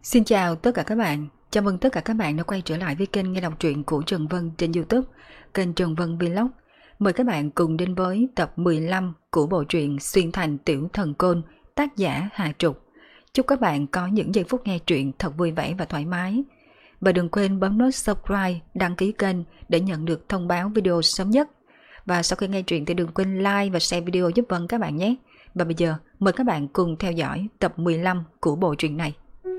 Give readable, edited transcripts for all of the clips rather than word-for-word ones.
Xin chào tất cả các bạn, chào mừng tất cả các bạn đã quay trở lại với kênh nghe đọc truyện của Trần Vân trên YouTube, kênh Trần Vân Vlog. Mời các bạn cùng đến với tập 15 của bộ truyện Xuyên Thành Tiểu Thần Côn, tác giả Hà Trục. Chúc các bạn có những giây phút nghe truyện thật vui vẻ và thoải mái. Và đừng quên bấm nút subscribe, đăng ký kênh để nhận được thông báo video sớm nhất. Và sau khi nghe truyện thì đừng quên like và share video giúp Vân các bạn nhé. Và bây giờ mời các bạn cùng theo dõi tập 15 của bộ truyện này.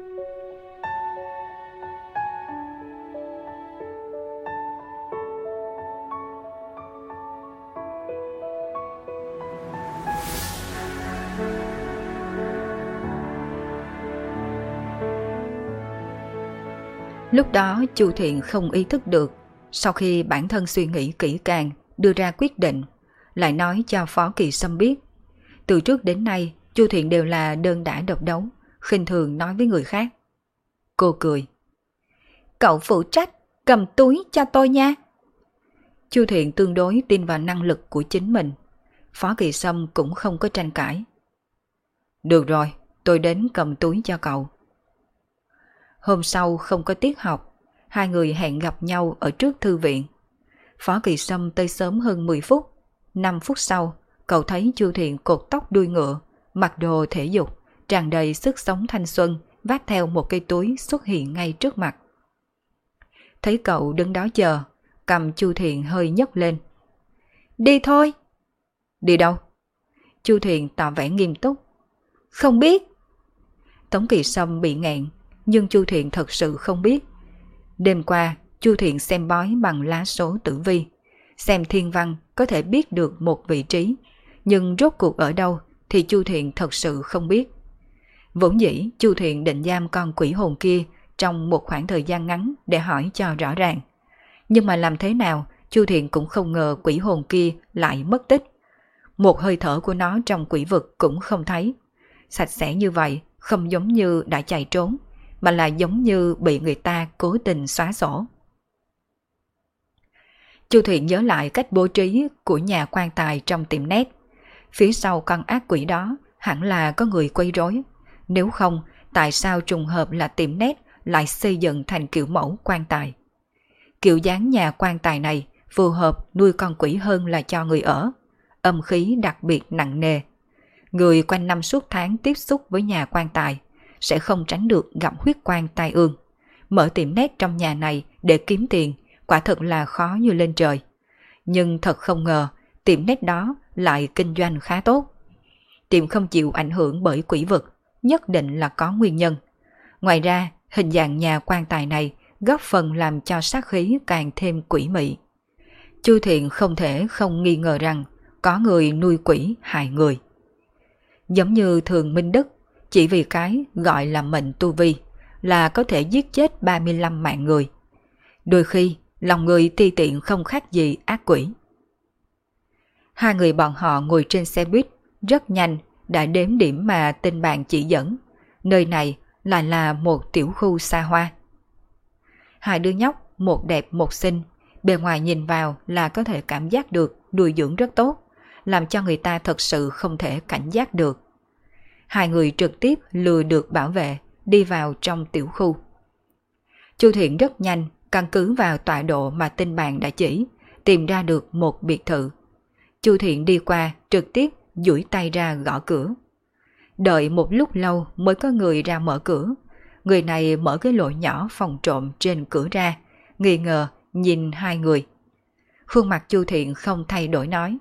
Lúc đó Chu Thiện không ý thức được, sau khi bản thân suy nghĩ kỹ càng, đưa ra quyết định, lại nói cho Phó Kỳ Sâm biết. Từ trước đến nay, Chu Thiện đều là đơn đả độc đấu, khinh thường nói với người khác. Cô cười. Cậu phụ trách, cầm túi cho tôi nha. Chu Thiện tương đối tin vào năng lực của chính mình. Phó Kỳ Sâm cũng không có tranh cãi. Được rồi, tôi đến cầm túi cho cậu. Hôm sau không có tiết học, hai người hẹn gặp nhau ở trước thư viện. Phó Kỳ Sâm tới sớm hơn 10 phút. 5 phút sau, cậu thấy Chu Thiện cột tóc đuôi ngựa, mặc đồ thể dục, tràn đầy sức sống thanh xuân, vác theo một cây túi xuất hiện ngay trước mặt. Thấy cậu đứng đó chờ, cầm Chu Thiện hơi nhấc lên. Đi thôi. Đi đâu? Chu Thiện tỏ vẻ nghiêm túc. Không biết. Tống Kỳ Sâm bị nghẹn, nhưng Chu Thiện thật sự không biết. Đêm qua, Chu Thiện xem bói bằng lá số tử vi, xem thiên văn có thể biết được một vị trí, nhưng rốt cuộc ở đâu thì Chu Thiện thật sự không biết. Vốn dĩ Chu Thiện định giam con quỷ hồn kia trong một khoảng thời gian ngắn để hỏi cho rõ ràng. Nhưng mà làm thế nào Chu Thiện cũng không ngờ quỷ hồn kia lại mất tích. Một hơi thở của nó trong quỷ vực cũng không thấy. Sạch sẽ như vậy, không giống như đã chạy trốn, mà là giống như bị người ta cố tình xóa sổ. Chu Thiện nhớ lại cách bố trí của nhà quan tài trong tiệm nét. Phía sau con ác quỷ đó hẳn là có người quấy rối. Nếu không, tại sao trùng hợp là tiệm nét lại xây dựng thành kiểu mẫu quan tài? Kiểu dáng nhà quan tài này phù hợp nuôi con quỷ hơn là cho người ở. Âm khí đặc biệt nặng nề. Người quanh năm suốt tháng tiếp xúc với nhà quan tài sẽ không tránh được gặp huyết quan tai ương. Mở tiệm nét trong nhà này để kiếm tiền quả thật là khó như lên trời. Nhưng thật không ngờ tiệm nét đó lại kinh doanh khá tốt. Tiệm không chịu ảnh hưởng bởi quỷ vực, nhất định là có nguyên nhân. Ngoài ra, hình dạng nhà quan tài này góp phần làm cho sát khí càng thêm quỷ mị. Chu Thiện không thể không nghi ngờ rằng có người nuôi quỷ hại người. Giống như Thường Minh Đức, chỉ vì cái gọi là mệnh tu vi là có thể giết chết 35 mạng người. Đôi khi, lòng người ti tiện không khác gì ác quỷ. Hai người bọn họ ngồi trên xe buýt, rất nhanh đã đếm điểm mà tên bạn chỉ dẫn. Nơi này lại là một tiểu khu xa hoa. Hai đứa nhóc, một đẹp một xinh, bề ngoài nhìn vào là có thể cảm giác được nuôi dưỡng rất tốt, làm cho người ta thật sự không thể cảnh giác được. Hai người trực tiếp lừa được bảo vệ đi vào trong tiểu khu. Chu Thiện rất nhanh căn cứ vào tọa độ mà tên bạn đã chỉ, tìm ra được một biệt thự. Chu Thiện đi qua trực tiếp duỗi tay ra gõ cửa. Đợi một lúc lâu mới có người ra mở cửa. Người này mở cái lỗ nhỏ phòng trộm trên cửa ra, nghi ngờ nhìn hai người. Khuôn mặt Chu Thiện không thay đổi nói.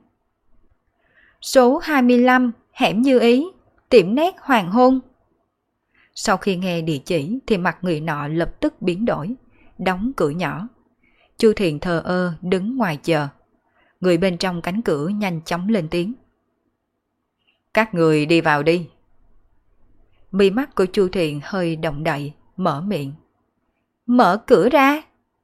Số 25, hẻm Như Ý, tiệm nét hoàng hôn. Sau khi nghe địa chỉ thì mặt người nọ lập tức biến đổi, đóng cửa nhỏ. Chu Thiện thờ ơ đứng ngoài chờ. Người bên trong cánh cửa nhanh chóng lên tiếng. Các người đi vào đi. Mí mắt của Chu Thiện hơi động đậy, mở miệng. Mở cửa ra.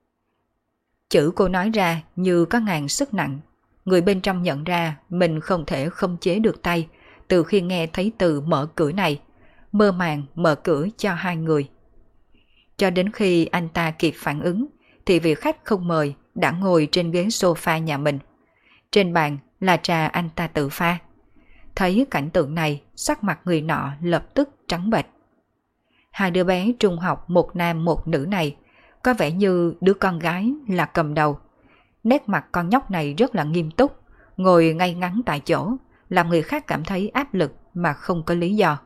Chữ cô nói ra như có ngàn sức nặng. Người bên trong nhận ra mình không thể khống chế được tay từ khi nghe thấy từ mở cửa này, mơ màng mở cửa cho hai người. Cho đến khi anh ta kịp phản ứng thì vị khách không mời đã ngồi trên ghế sofa nhà mình. Trên bàn là trà anh ta tự pha. Thấy cảnh tượng này, sắc mặt người nọ lập tức trắng bệch. Hai đứa bé trung học một nam một nữ này có vẻ như đứa con gái là cầm đầu. Nét mặt con nhóc này rất là nghiêm túc, ngồi ngay ngắn tại chỗ, làm người khác cảm thấy áp lực mà không có lý do.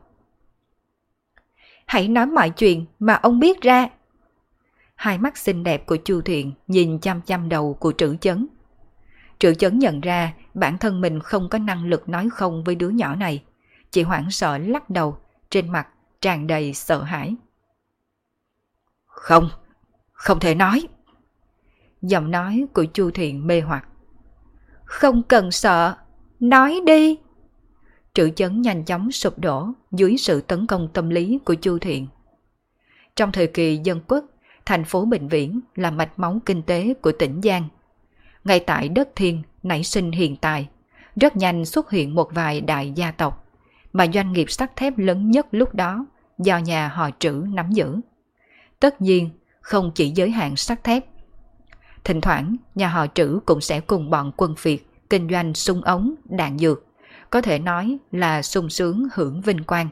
Hãy nói mọi chuyện mà ông biết ra. Hai mắt xinh đẹp của Chu Thiện nhìn chăm chăm đầu của Trữ Chấn. Trữ Chấn nhận ra bản thân mình không có năng lực nói không với đứa nhỏ này, chỉ hoảng sợ lắc đầu, trên mặt tràn đầy sợ hãi. Không, không thể nói. Giọng nói của Chu Thiện mê hoặc. Không cần sợ, nói đi. Trữ Chấn nhanh chóng sụp đổ dưới sự tấn công tâm lý của Chu Thiện. Trong thời kỳ dân quốc, thành phố Bình Viễn là mạch máu kinh tế của tỉnh Giang. Ngay tại đất Thiên nảy sinh hiện tại, rất nhanh xuất hiện một vài đại gia tộc, mà doanh nghiệp sắt thép lớn nhất lúc đó do nhà họ Trữ nắm giữ. Tất nhiên, không chỉ giới hạn sắt thép. Thỉnh thoảng, nhà họ Trữ cũng sẽ cùng bọn quân Việt kinh doanh súng ống, đạn dược, có thể nói là sung sướng hưởng vinh quang.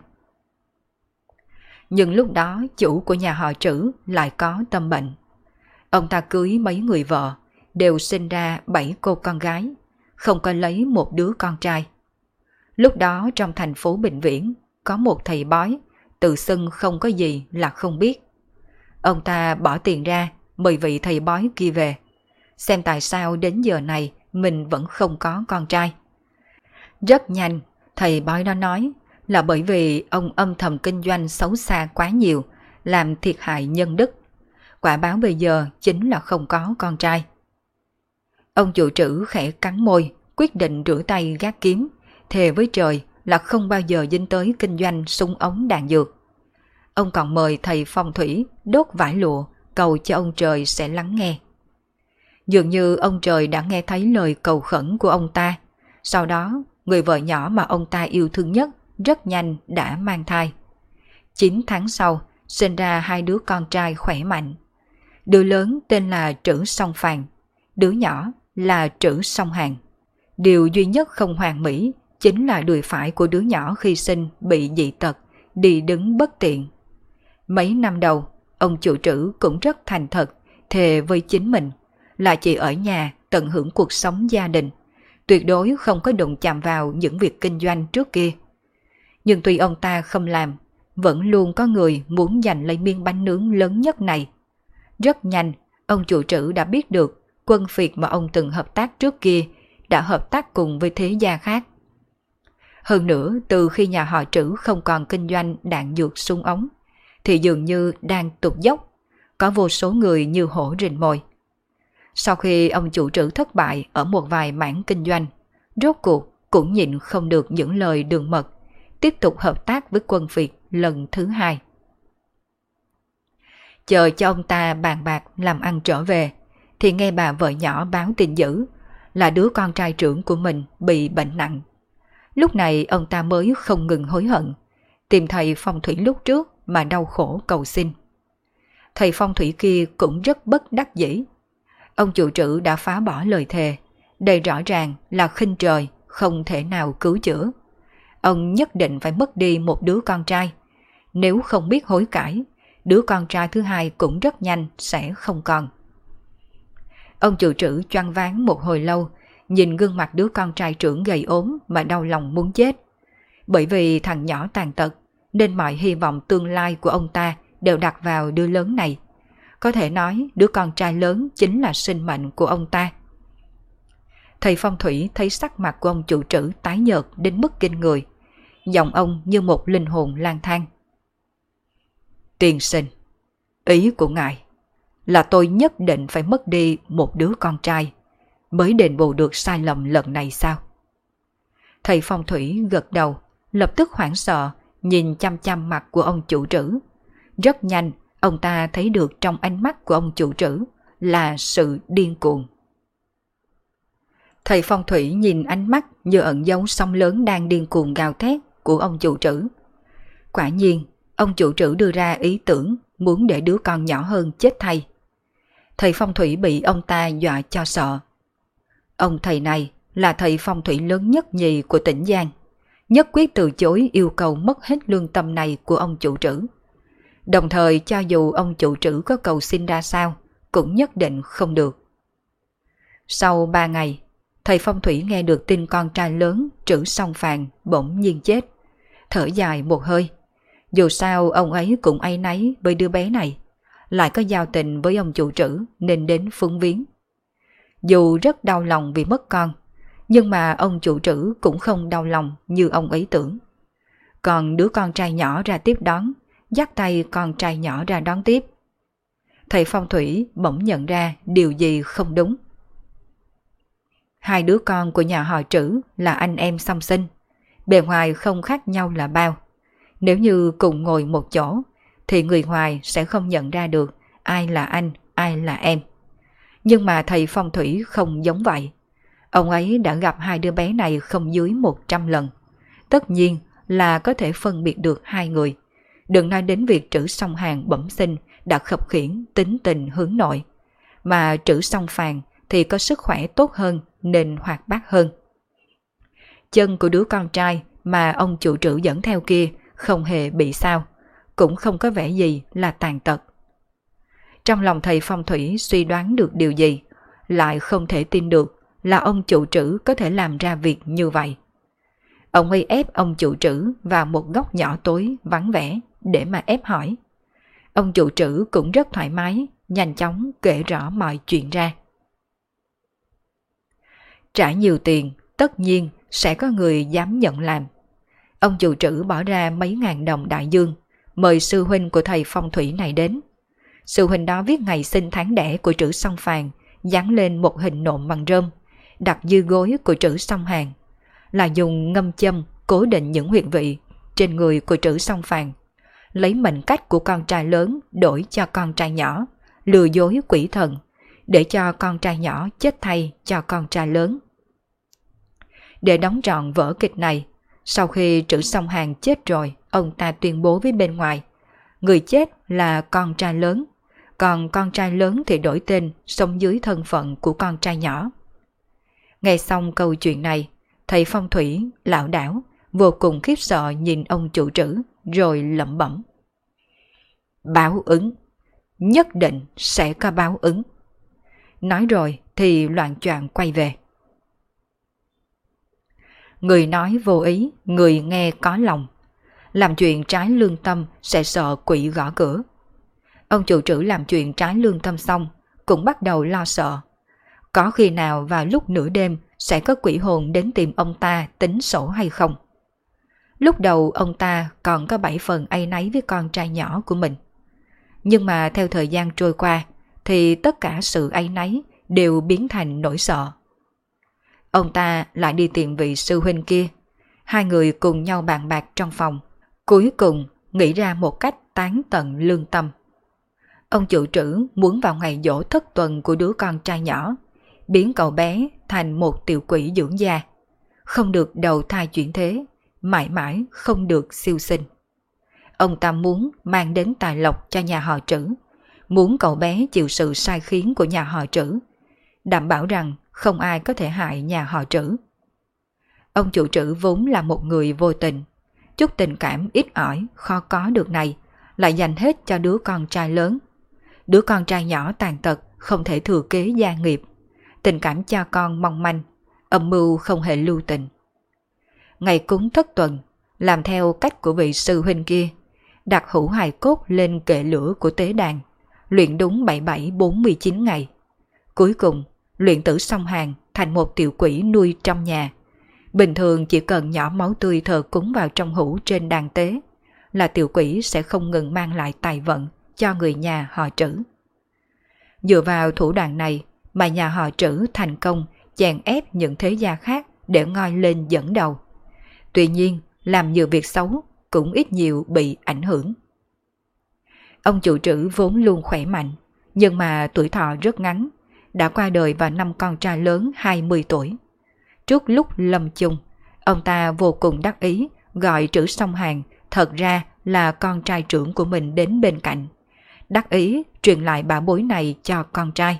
Nhưng lúc đó chủ của nhà họ Trữ lại có tâm bệnh. Ông ta cưới mấy người vợ, đều sinh ra 7 cô con gái, không có lấy một đứa con trai. Lúc đó trong thành phố Bình Viễn có một thầy bói, tự xưng không có gì là không biết. Ông ta bỏ tiền ra mời vị thầy bói kia về, xem tại sao đến giờ này mình vẫn không có con trai. Rất nhanh, thầy bói đó nói là bởi vì ông âm thầm kinh doanh xấu xa quá nhiều, làm thiệt hại nhân đức. Quả báo bây giờ chính là không có con trai. Ông chủ Trữ khẽ cắn môi, quyết định rửa tay gác kiếm, thề với trời là không bao giờ dính tới kinh doanh súng ống đạn dược. Ông còn mời thầy phong thủy đốt vải lụa, cầu cho ông trời sẽ lắng nghe. Dường như ông trời đã nghe thấy lời cầu khẩn của ông ta. Sau đó, người vợ nhỏ mà ông ta yêu thương nhất rất nhanh đã mang thai. 9 tháng sau, sinh ra 2 đứa con trai khỏe mạnh. Đứa lớn tên là Trữ Song Phàn, đứa nhỏ là Trữ Song Hàn. Điều duy nhất không hoàn mỹ chính là đùi phải của đứa nhỏ khi sinh bị dị tật, đi đứng bất tiện. Mấy năm đầu, ông chủ Trữ cũng rất thành thật, thề với chính mình là chỉ ở nhà tận hưởng cuộc sống gia đình, tuyệt đối không có đụng chạm vào những việc kinh doanh trước kia. Nhưng tuy ông ta không làm, vẫn luôn có người muốn giành lấy miếng bánh nướng lớn nhất này. Rất nhanh, ông chủ Trữ đã biết được quân Việt mà ông từng hợp tác trước kia đã hợp tác cùng với thế gia khác. Hơn nữa, từ khi nhà họ Trữ không còn kinh doanh đạn dược súng ống, thì dường như đang tụt dốc, có vô số người như hổ rình mồi. Sau khi ông chủ Trữ thất bại ở một vài mảng kinh doanh, rốt cuộc cũng nhịn không được những lời đường mật, tiếp tục hợp tác với quân Việt lần thứ 2. Chờ cho ông ta bàn bạc làm ăn trở về, thì nghe bà vợ nhỏ báo tin dữ là đứa con trai trưởng của mình bị bệnh nặng. Lúc này ông ta mới không ngừng hối hận, tìm thầy phong thủy lúc trước mà đau khổ cầu xin. Thầy phong thủy kia cũng rất bất đắc dĩ. Ông chủ Trữ đã phá bỏ lời thề, đây rõ ràng là khinh trời, không thể nào cứu chữa. Ông nhất định phải mất đi một đứa con trai. Nếu không biết hối cải, đứa con trai thứ 2 cũng rất nhanh sẽ không còn. Ông chủ Trữ choáng váng một hồi lâu, nhìn gương mặt đứa con trai trưởng gầy ốm mà đau lòng muốn chết. Bởi vì thằng nhỏ tàn tật, nên mọi hy vọng tương lai của ông ta đều đặt vào đứa lớn này. Có thể nói đứa con trai lớn chính là sinh mệnh của ông ta. Thầy phong thủy thấy sắc mặt của ông chủ Trữ tái nhợt đến mức kinh người. Giọng ông như một linh hồn lang thang. Tiên sinh, ý của ngài là tôi nhất định phải mất đi một đứa con trai mới đền bù được sai lầm lần này sao? Thầy phong thủy gật đầu, lập tức hoảng sợ nhìn chăm chăm mặt của ông chủ Trữ. Rất nhanh, ông ta thấy được trong ánh mắt của ông chủ Trữ là sự điên cuồng. Thầy phong thủy nhìn ánh mắt như ẩn dấu sóng lớn đang điên cuồng gào thét của ông chủ Trữ. Quả nhiên, ông chủ Trữ đưa ra ý tưởng muốn để đứa con nhỏ hơn chết thay. Thầy phong thủy bị ông ta dọa cho sợ. Ông thầy này là thầy phong thủy lớn nhất nhì của tỉnh Giang, nhất quyết từ chối yêu cầu mất hết lương tâm này của ông chủ Trữ. Đồng thời cho dù ông chủ trữ có cầu xin ra sao, cũng nhất định không được. Sau 3 ngày, thầy phong thủy nghe được tin con trai lớn Trữ Song Phàn bỗng nhiên chết. Thở dài một hơi. Dù sao ông ấy cũng áy náy với đứa bé này, lại có giao tình với ông chủ trữ nên đến phúng viếng. Dù rất đau lòng vì mất con, nhưng mà ông chủ trữ cũng không đau lòng như ông ấy tưởng. Còn đứa con trai nhỏ ra tiếp đón, dắt tay con trai nhỏ ra đón tiếp. Thầy phong thủy bỗng nhận ra điều gì không đúng. Hai đứa con của nhà họ Trữ là anh em song sinh, bề ngoài không khác nhau là bao. Nếu như cùng ngồi một chỗ, thì người ngoài sẽ không nhận ra được ai là anh, ai là em. Nhưng mà thầy phong thủy không giống vậy. Ông ấy đã gặp hai đứa bé này không dưới 100 lần. Tất nhiên là có thể phân biệt được hai người. Đừng nói đến việc Trữ Song Hàn bẩm sinh đã khập khiễng tính tình hướng nội. Mà Trữ Song Phàn thì có sức khỏe tốt hơn nên hoạt bát hơn. Chân của đứa con trai mà ông chủ Trữ dẫn theo kia không hề bị sao, cũng không có vẻ gì là tàn tật. Trong lòng thầy phong thủy suy đoán được điều gì, lại không thể tin được là ông chủ Trữ có thể làm ra việc như vậy. Ông ấy ép ông chủ Trữ vào một góc nhỏ tối vắng vẻ để mà ép hỏi. Ông chủ Trữ cũng rất thoải mái, nhanh chóng kể rõ mọi chuyện ra. Trả nhiều tiền, tất nhiên sẽ có người dám nhận làm. Ông chủ Trữ bỏ ra mấy ngàn đồng đại dương, mời sư huynh của thầy phong thủy này đến. Sư huynh đó viết ngày sinh tháng đẻ của Trữ Song Phàn, dán lên một hình nộm bằng rơm, đặt dưới gối của Trữ Song Hàn, là dùng ngâm châm cố định những huyệt vị trên người của Trữ Song Phàn, lấy mệnh cách của con trai lớn đổi cho con trai nhỏ, lừa dối quỷ thần, để cho con trai nhỏ chết thay cho con trai lớn. Để đóng trọn vở kịch này, sau khi Trữ Song Hàn chết rồi, ông ta tuyên bố với bên ngoài, người chết là con trai lớn, còn con trai lớn thì đổi tên sống dưới thân phận của con trai nhỏ. Nghe xong câu chuyện này, thầy phong thủy, lão đảo, vô cùng khiếp sợ nhìn ông chủ Trữ rồi lẩm bẩm. Báo ứng, nhất định sẽ có báo ứng. Nói rồi thì loạng choạng quay về. Người nói vô ý, người nghe có lòng. Làm chuyện trái lương tâm sẽ sợ quỷ gõ cửa. Ông chủ Trữ làm chuyện trái lương tâm xong, cũng bắt đầu lo sợ. Có khi nào vào lúc nửa đêm sẽ có quỷ hồn đến tìm ông ta tính sổ hay không? Lúc đầu ông ta còn có 7 phần áy náy với con trai nhỏ của mình. Nhưng mà theo thời gian trôi qua, thì tất cả sự áy náy đều biến thành nỗi sợ. Ông ta lại đi tìm vị sư huynh kia. Hai người cùng nhau bàn bạc trong phòng. Cuối cùng nghĩ ra một cách tán tận lương tâm. Ông chủ Trữ muốn vào ngày giỗ thất tuần của đứa con trai nhỏ, biến cậu bé thành một tiểu quỷ dưỡng da, không được đầu thai chuyển thế, mãi mãi không được siêu sinh. Ông ta muốn mang đến tài lộc cho nhà họ Trữ, muốn cậu bé chịu sự sai khiến của nhà họ Trữ, đảm bảo rằng không ai có thể hại nhà họ Trữ. Ông chủ Trữ vốn là một người vô tình, chút tình cảm ít ỏi khó có được này lại dành hết cho đứa con trai lớn. Đứa con trai nhỏ tàn tật không thể thừa kế gia nghiệp, tình cảm cha con mong manh, âm mưu không hề lưu tình. Ngày cúng thất tuần, làm theo cách của vị sư huynh kia, đặt hũ hài cốt lên kệ lửa của tế đàn, luyện đúng 77-49 ngày. Cuối cùng, luyện tử Song Hàn thành một tiểu quỷ nuôi trong nhà. Bình thường chỉ cần nhỏ máu tươi thờ cúng vào trong hũ trên đàn tế, là tiểu quỷ sẽ không ngừng mang lại tài vận cho người nhà họ Trữ. Dựa vào thủ đoạn này mà nhà họ Trữ thành công chèn ép những thế gia khác để ngoi lên dẫn đầu. Tuy nhiên, làm nhiều việc xấu cũng ít nhiều bị ảnh hưởng. Ông chủ Trữ vốn luôn khỏe mạnh, nhưng mà tuổi thọ rất ngắn, đã qua đời vào năm con trai lớn 20 tuổi. Trước lúc lâm chung, ông ta vô cùng đắc ý gọi Trữ Song Hàn thật ra là con trai trưởng của mình đến bên cạnh, đắc ý truyền lại bảo bối này cho con trai.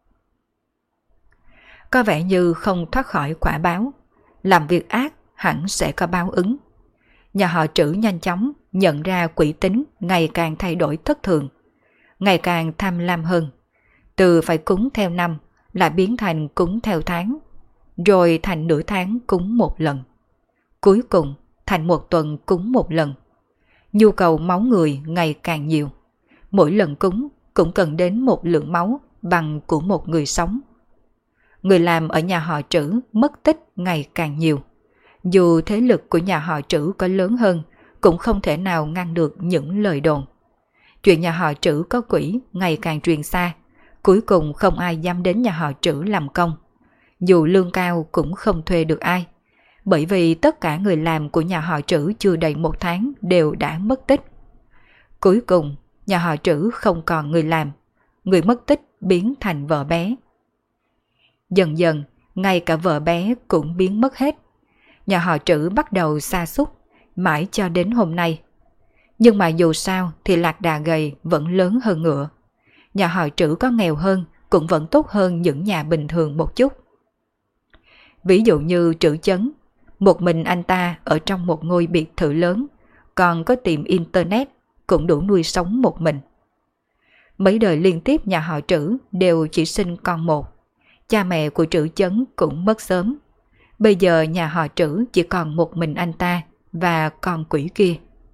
Có vẻ như không thoát khỏi quả báo, làm việc ác hẳn sẽ có báo ứng. Nhà họ Trữ nhanh chóng nhận ra quỷ tính ngày càng thay đổi thất thường, ngày càng tham lam hơn. Từ phải cúng theo năm lại biến thành cúng theo tháng, rồi thành nửa tháng cúng một lần. Cuối cùng thành một tuần cúng một lần. Nhu cầu máu người ngày càng nhiều. Mỗi lần cúng cũng cần đến một lượng máu bằng của một người sống. Người làm ở nhà họ Trữ mất tích ngày càng nhiều. Dù thế lực của nhà họ Trữ có lớn hơn, cũng không thể nào ngăn được những lời đồn. Chuyện nhà họ Trữ có quỷ ngày càng truyền xa, cuối cùng không ai dám đến nhà họ Trữ làm công. Dù lương cao cũng không thuê được ai, bởi vì tất cả người làm của nhà họ Trữ chưa đầy một tháng đều đã mất tích. Cuối cùng, nhà họ Trữ không còn người làm, người mất tích biến thành vợ bé. Dần dần, ngay cả vợ bé cũng biến mất hết. Nhà họ Trữ bắt đầu sa sút mãi cho đến hôm nay. Nhưng mà dù sao thì lạc đà gầy vẫn lớn hơn ngựa. Nhà họ Trữ có nghèo hơn cũng vẫn tốt hơn những nhà bình thường một chút. Ví dụ như Trữ Chấn, một mình anh ta ở trong một ngôi biệt thự lớn, còn có tiệm internet cũng đủ nuôi sống một mình. Mấy đời liên tiếp nhà họ Trữ đều chỉ sinh con một. Cha mẹ của Trữ Chấn cũng mất sớm. Bây giờ nhà họ Trữ chỉ còn một mình anh ta và con quỷ kia.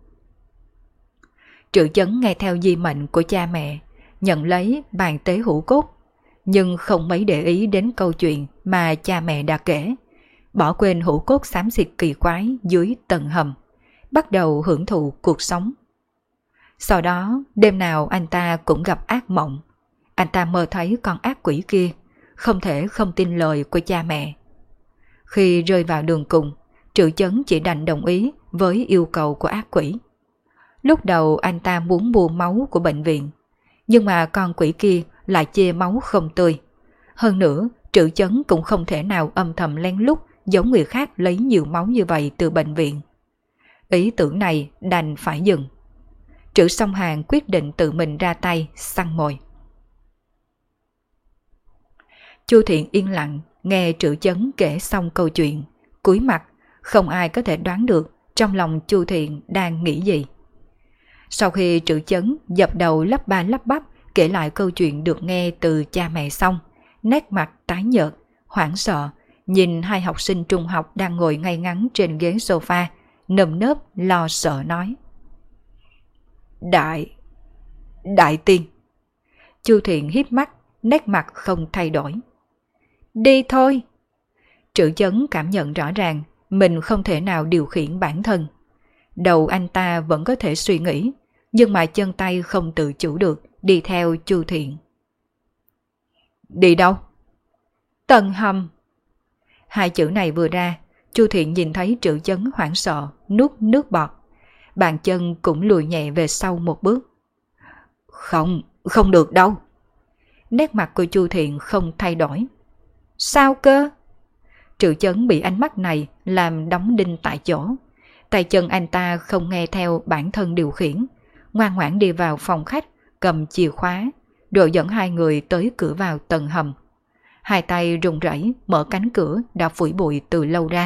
Trữ Chấn nghe theo di mệnh của cha mẹ, nhận lấy bàn tế hũ cốt, nhưng không mấy để ý đến câu chuyện mà cha mẹ đã kể, bỏ quên hũ cốt xám xịt kỳ quái dưới tầng hầm, bắt đầu hưởng thụ cuộc sống. Sau đó, đêm nào anh ta cũng gặp ác mộng. Anh ta mơ thấy con ác quỷ kia, không thể không tin lời của cha mẹ. Khi rơi vào đường cùng, Trữ Chấn chỉ đành đồng ý với yêu cầu của ác quỷ. Lúc đầu anh ta muốn mua máu của bệnh viện, nhưng mà con quỷ kia lại chê máu không tươi. Hơn nữa, Trữ Chấn cũng không thể nào âm thầm lén lút giống người khác lấy nhiều máu như vậy từ bệnh viện. Ý tưởng này đành phải dừng. Trữ Song Hàn quyết định tự mình ra tay săn mồi. Chu Thiện yên lặng nghe Trữ Chấn kể xong câu chuyện, cúi mặt, không ai có thể đoán được trong lòng Chu Thiện đang nghĩ gì. Sau khi Trữ Chấn dập đầu lắp ba lắp bắp kể lại câu chuyện được nghe từ cha mẹ xong, nét mặt tái nhợt, hoảng sợ, nhìn hai học sinh trung học đang ngồi ngay ngắn trên ghế sofa, nơm nớp lo sợ nói: Đại tiên. Chu Thiện híp mắt, nét mặt không thay đổi. Đi thôi. Trữ Chấn cảm nhận rõ ràng mình không thể nào điều khiển bản thân. Đầu anh ta vẫn có thể suy nghĩ, nhưng mà chân tay không tự chủ được đi theo Chu Thiện. Đi đâu? Tầng hầm. Hai chữ này vừa ra, Chu Thiện nhìn thấy Trữ Chấn hoảng sợ, nuốt nước bọt. Bàn chân cũng lùi nhẹ về sau một bước. Không được đâu. Nét mặt của Chu Thiện không thay đổi. Sao cơ? Trữ Chấn bị ánh mắt này làm đóng đinh tại chỗ. Tay chân anh ta không nghe theo bản thân điều khiển, ngoan ngoãn đi vào phòng khách, cầm chìa khóa, rồi dẫn hai người tới cửa vào tầng hầm. Hai tay run rẩy mở cánh cửa đã phủi bụi từ lâu ra.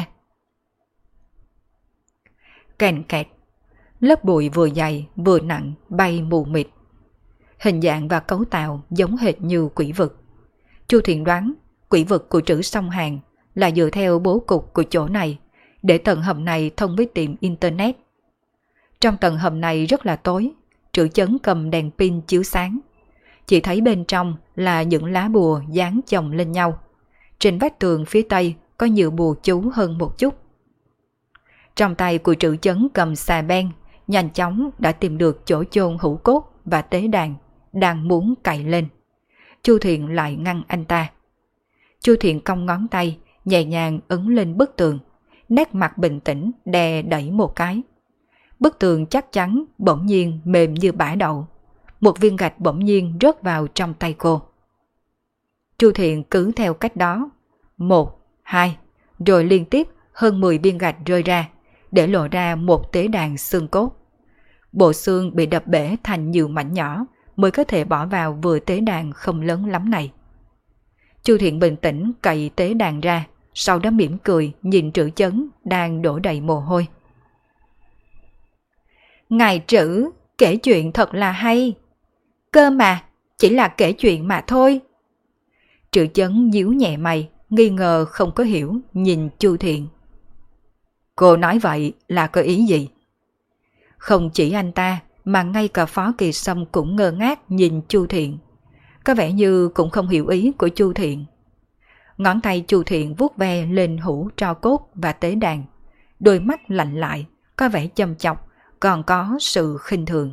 Kèn kẹt, lớp bụi vừa dày vừa nặng bay mù mịt. Hình dạng và cấu tạo giống hệt như quỷ vực. Chu Thiện đoán quỷ vực của Trữ Song Hàn là dựa theo bố cục của chỗ này, để tầng hầm này thông với tiệm internet. Trong tầng hầm này rất là tối, Trữ Chấn cầm đèn pin chiếu sáng. Chỉ thấy bên trong là những lá bùa dán chồng lên nhau. Trên vách tường phía tây có nhiều bùa chú hơn một chút. Trong tay của Trữ Chấn cầm xà beng, nhanh chóng đã tìm được chỗ chôn hũ cốt và tế đàn, đang muốn cày lên. Chu Thiện lại ngăn anh ta. Chu Thiện cong ngón tay, nhẹ nhàng ấn lên bức tường, nét mặt bình tĩnh đè đẩy một cái. Bức tường chắc chắn bỗng nhiên mềm như bã đậu. Một viên gạch bỗng nhiên rớt vào trong tay cô. Chu Thiện cứ theo cách đó, 1, 2, rồi liên tiếp hơn 10 viên gạch rơi ra, để lộ ra một tế đàn xương cốt. Bộ xương bị đập bể thành nhiều mảnh nhỏ mới có thể bỏ vào vừa tế đàn không lớn lắm này. Chu Thiện bình tĩnh cày tế đàn ra, sau đó mỉm cười nhìn Trữ Chấn đang đổ đầy mồ hôi. Ngài Trữ kể chuyện thật là hay. Cơ mà, chỉ là kể chuyện mà thôi. Trữ Chấn nhíu nhẹ mày, nghi ngờ không có hiểu, nhìn Chu Thiện. Cô nói vậy là có ý gì? Không chỉ anh ta, mà ngay cả Phó Kỳ Sâm cũng ngơ ngác nhìn Chu Thiện. Có vẻ như cũng không hiểu ý của Chu Thiện. Ngón tay Chu Thiện vuốt ve lên hũ tro cốt và tế đàn. Đôi mắt lạnh lại, có vẻ châm chọc, còn có sự khinh thường.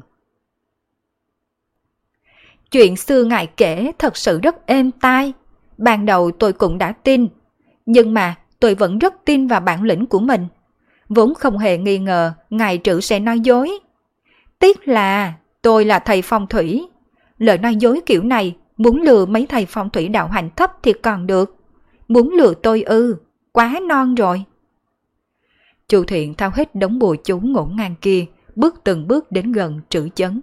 Chuyện xưa ngài kể thật sự rất êm tai. Ban đầu tôi cũng đã tin, nhưng mà tôi vẫn rất tin vào bản lĩnh của mình. Vốn không hề nghi ngờ ngài Trữ sẽ nói dối. Tiếc là tôi là thầy phong thủy. Lời nói dối kiểu này, muốn lừa mấy thầy phong thủy đạo hành thấp thì còn được. Muốn lừa tôi quá non rồi. Chu Thiện thao hết đống bùa chú ngổn ngang kia, bước từng bước đến gần Trữ Chấn.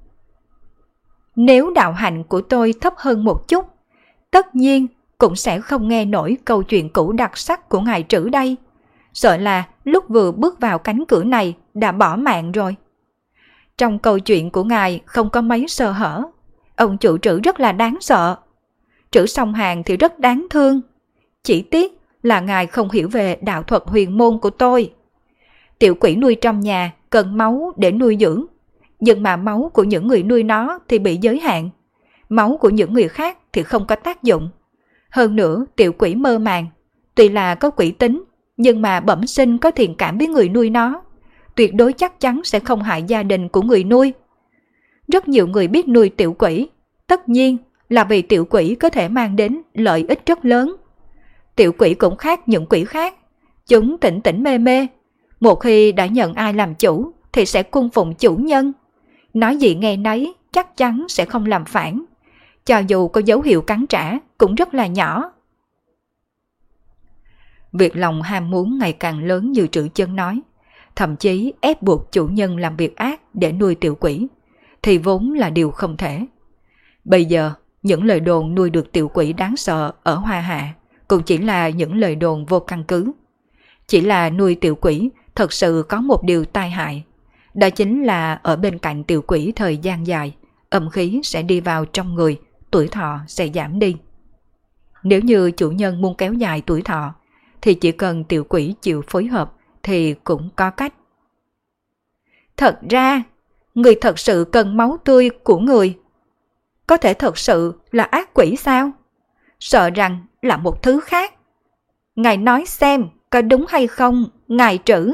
Nếu đạo hạnh của tôi thấp hơn một chút, tất nhiên cũng sẽ không nghe nổi câu chuyện cũ đặc sắc của ngài Trữ đây. Sợ là lúc vừa bước vào cánh cửa này đã bỏ mạng rồi. Trong câu chuyện của ngài không có mấy sơ hở. Ông chủ Trữ rất là đáng sợ. Trữ Song Hàn thì rất đáng thương. Chỉ tiếc là ngài không hiểu về đạo thuật huyền môn của tôi. Tiểu quỷ nuôi trong nhà cần máu để nuôi dưỡng. Nhưng mà máu của những người nuôi nó thì bị giới hạn. Máu của những người khác thì không có tác dụng. Hơn nữa tiểu quỷ mơ màng. Tuy là có quỷ tính, nhưng mà bẩm sinh có thiện cảm với người nuôi nó. Tuyệt đối chắc chắn sẽ không hại gia đình của người nuôi. Rất nhiều người biết nuôi tiểu quỷ, tất nhiên là vì tiểu quỷ có thể mang đến lợi ích rất lớn. Tiểu quỷ cũng khác những quỷ khác. Chúng tỉnh tỉnh mê mê. Một khi đã nhận ai làm chủ thì sẽ cung phụng chủ nhân. Nói gì nghe nấy, chắc chắn sẽ không làm phản. Cho dù có dấu hiệu cắn trả cũng rất là nhỏ. Việc lòng ham muốn ngày càng lớn như Trữ Chấn nói, thậm chí ép buộc chủ nhân làm việc ác để nuôi tiểu quỷ, thì vốn là điều không thể. Bây giờ, những lời đồn nuôi được tiểu quỷ đáng sợ ở Hoa Hạ cũng chỉ là những lời đồn vô căn cứ. Chỉ là nuôi tiểu quỷ thật sự có một điều tai hại. Đó chính là ở bên cạnh tiểu quỷ thời gian dài, âm khí sẽ đi vào trong người, tuổi thọ sẽ giảm đi. Nếu như chủ nhân muốn kéo dài tuổi thọ, thì chỉ cần tiểu quỷ chịu phối hợp thì cũng có cách. Thật ra, người thật sự cần máu tươi của người. Có thể thật sự là ác quỷ sao? Sợ rằng là một thứ khác. Ngài nói xem có đúng hay không, ngài Trữ?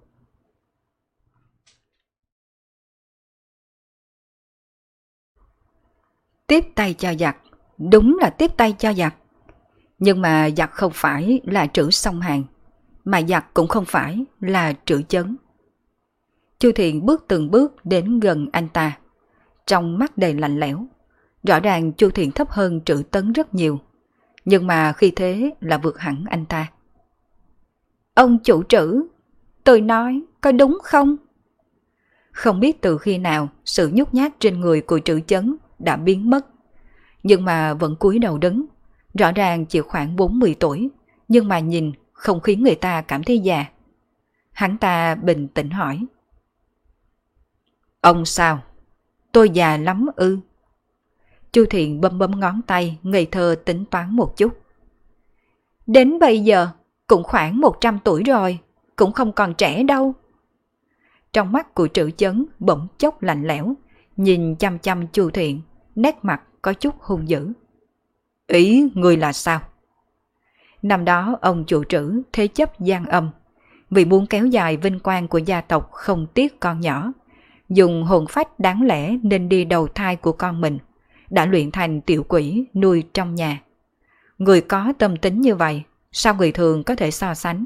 Tiếp tay cho giặc, đúng là tiếp tay cho giặc. Nhưng mà giặc không phải là Trữ Song Hàn, mà giặc cũng không phải là Trữ Chấn. Chu Thiện bước từng bước đến gần anh ta, trong mắt đầy lạnh lẽo. Rõ ràng Chu Thiện thấp hơn Trữ Tấn rất nhiều, nhưng mà khi thế là vượt hẳn anh ta. Ông chủ Trữ, tôi nói có đúng không? Không biết từ khi nào sự nhút nhát trên người của Trữ Chấn đã biến mất, nhưng mà vẫn cúi đầu đứng. Rõ ràng chỉ khoảng 40 tuổi, nhưng mà nhìn không khiến người ta cảm thấy già. Hắn ta bình tĩnh hỏi. Ông sao? Tôi già lắm ư? Chu Thiện bấm bấm ngón tay, ngây thơ tính toán một chút. Đến bây giờ cũng khoảng 100 tuổi rồi, cũng không còn trẻ đâu. Trong mắt của Trữ Chấn bỗng chốc lạnh lẽo, nhìn chăm chăm Chu Thiện, nét mặt có chút hung dữ. Ý người là sao? Năm đó ông chủ Trữ thế chấp gian âm, vì muốn kéo dài vinh quang của gia tộc không tiếc con nhỏ, dùng hồn phách đáng lẽ nên đi đầu thai của con mình, đã luyện thành tiểu quỷ nuôi trong nhà. Người có tâm tính như vậy, sao người thường có thể so sánh?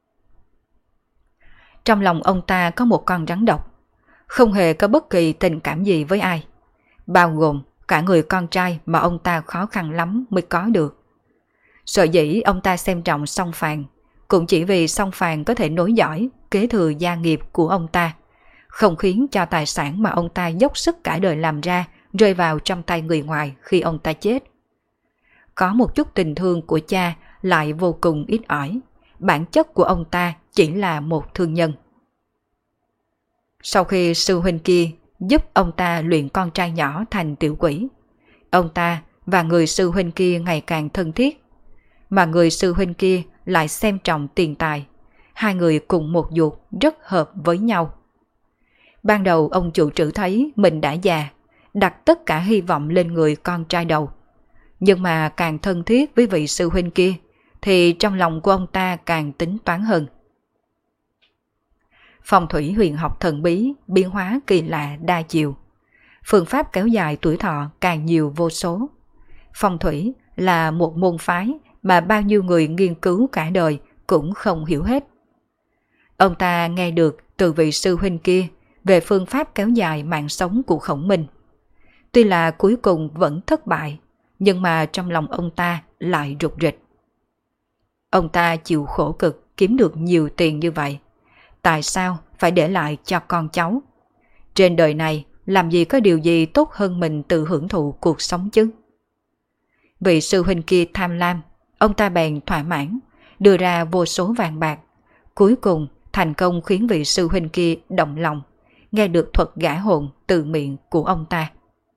Trong lòng ông ta có một con rắn độc, không hề có bất kỳ tình cảm gì với ai, bao gồm cả người con trai mà ông ta khó khăn lắm mới có được. Sở dĩ ông ta xem trọng Song Phàn, cũng chỉ vì Song Phàn có thể nối dõi, kế thừa gia nghiệp của ông ta, không khiến cho tài sản mà ông ta dốc sức cả đời làm ra rơi vào trong tay người ngoài khi ông ta chết. Có một chút tình thương của cha lại vô cùng ít ỏi, bản chất của ông ta chỉ là một thương nhân. Sau khi sư huynh kia giúp ông ta luyện con trai nhỏ thành tiểu quỷ, ông ta và người sư huynh kia ngày càng thân thiết, mà người sư huynh kia lại xem trọng tiền tài. Hai người cùng một ruột rất hợp với nhau. Ban đầu ông chủ trữ thấy mình đã già, đặt tất cả hy vọng lên người con trai đầu. Nhưng mà càng thân thiết với vị sư huynh kia, thì trong lòng của ông ta càng tính toán hơn. Phong thủy huyền học thần bí, biến hóa kỳ lạ đa chiều. Phương pháp kéo dài tuổi thọ càng nhiều vô số. Phong thủy là một môn phái mà bao nhiêu người nghiên cứu cả đời cũng không hiểu hết. Ông ta nghe được từ vị sư huynh kia về phương pháp kéo dài mạng sống của Khổng Minh. Tuy là cuối cùng vẫn thất bại, nhưng mà trong lòng ông ta lại rục rịch. Ông ta chịu khổ cực kiếm được nhiều tiền như vậy, tại sao phải để lại cho con cháu? Trên đời này làm gì có điều gì tốt hơn mình tự hưởng thụ cuộc sống chứ? Vị sư huynh kia tham lam, ông ta bèn thỏa mãn, đưa ra vô số vàng bạc. Cuối cùng thành công khiến vị sư huynh kia động lòng, nghe được thuật gã hồn từ miệng của ông ta.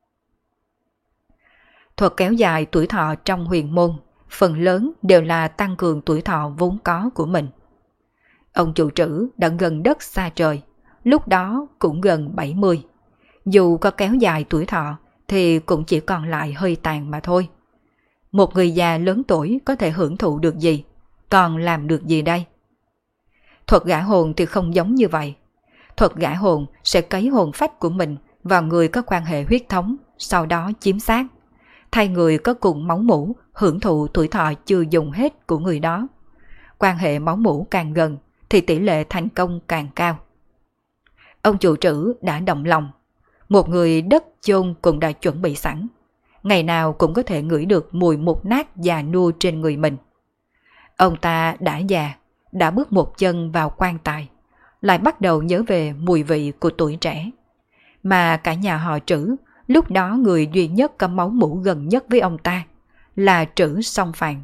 Thuật kéo dài tuổi thọ trong huyền môn, phần lớn đều là tăng cường tuổi thọ vốn có của mình. Ông chủ trữ đã gần đất xa trời, lúc đó cũng gần 70. Dù có kéo dài tuổi thọ thì cũng chỉ còn lại hơi tàn mà thôi. Một người già lớn tuổi có thể hưởng thụ được gì, còn làm được gì đây? Thuật gã hồn thì không giống như vậy. Thuật gã hồn sẽ cấy hồn phách của mình vào người có quan hệ huyết thống, sau đó chiếm xác, thay người có cùng máu mủ hưởng thụ tuổi thọ chưa dùng hết của người đó. Quan hệ máu mủ càng gần thì tỷ lệ thành công càng cao. Ông chủ trữ đã động lòng. Một người đất chôn cũng đã chuẩn bị sẵn. Ngày nào cũng có thể ngửi được mùi mục nát già nua trên người mình. Ông ta đã già, đã bước một chân vào quan tài, lại bắt đầu nhớ về mùi vị của tuổi trẻ. Mà cả nhà họ Trữ, lúc đó người duy nhất có máu mủ gần nhất với ông ta là Trữ Song Phàn.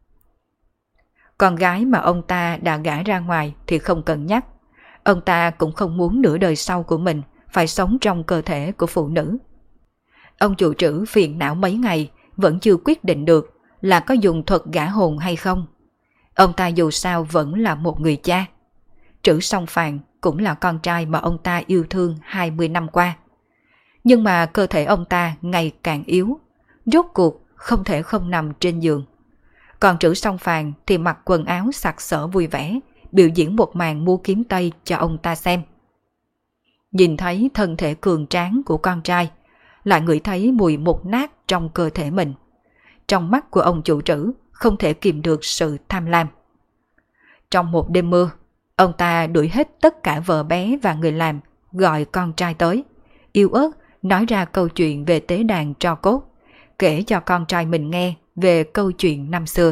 Con gái mà ông ta đã gả ra ngoài thì không cần nhắc. Ông ta cũng không muốn nửa đời sau của mình phải sống trong cơ thể của phụ nữ. Ông chủ Trữ phiền não mấy ngày vẫn chưa quyết định được là có dùng thuật gả hồn hay không. Ông ta dù sao vẫn là một người cha. Trữ Song Phàn cũng là con trai mà ông ta yêu thương 20 năm qua. Nhưng mà cơ thể ông ta ngày càng yếu, rốt cuộc không thể không nằm trên giường. Còn Trữ Song Phàn thì mặc quần áo sặc sỡ vui vẻ, biểu diễn một màn múa kiếm tây cho ông ta xem. Nhìn thấy thân thể cường tráng của con trai, lại ngửi thấy mùi mục nát trong cơ thể mình. Trong mắt của ông chủ Trữ không thể kìm được sự tham lam. Trong một đêm mưa, ông ta đuổi hết tất cả vợ bé và người làm, gọi con trai tới, yếu ớt nói ra câu chuyện về tế đàn tro cốt, kể cho con trai mình nghe về câu chuyện năm xưa.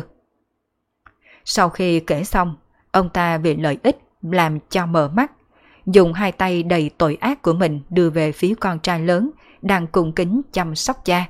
Sau khi kể xong, ông ta vì lợi ích làm cho mở mắt, dùng hai tay đầy tội ác của mình đưa về phía con trai lớn đang cung kính chăm sóc cha.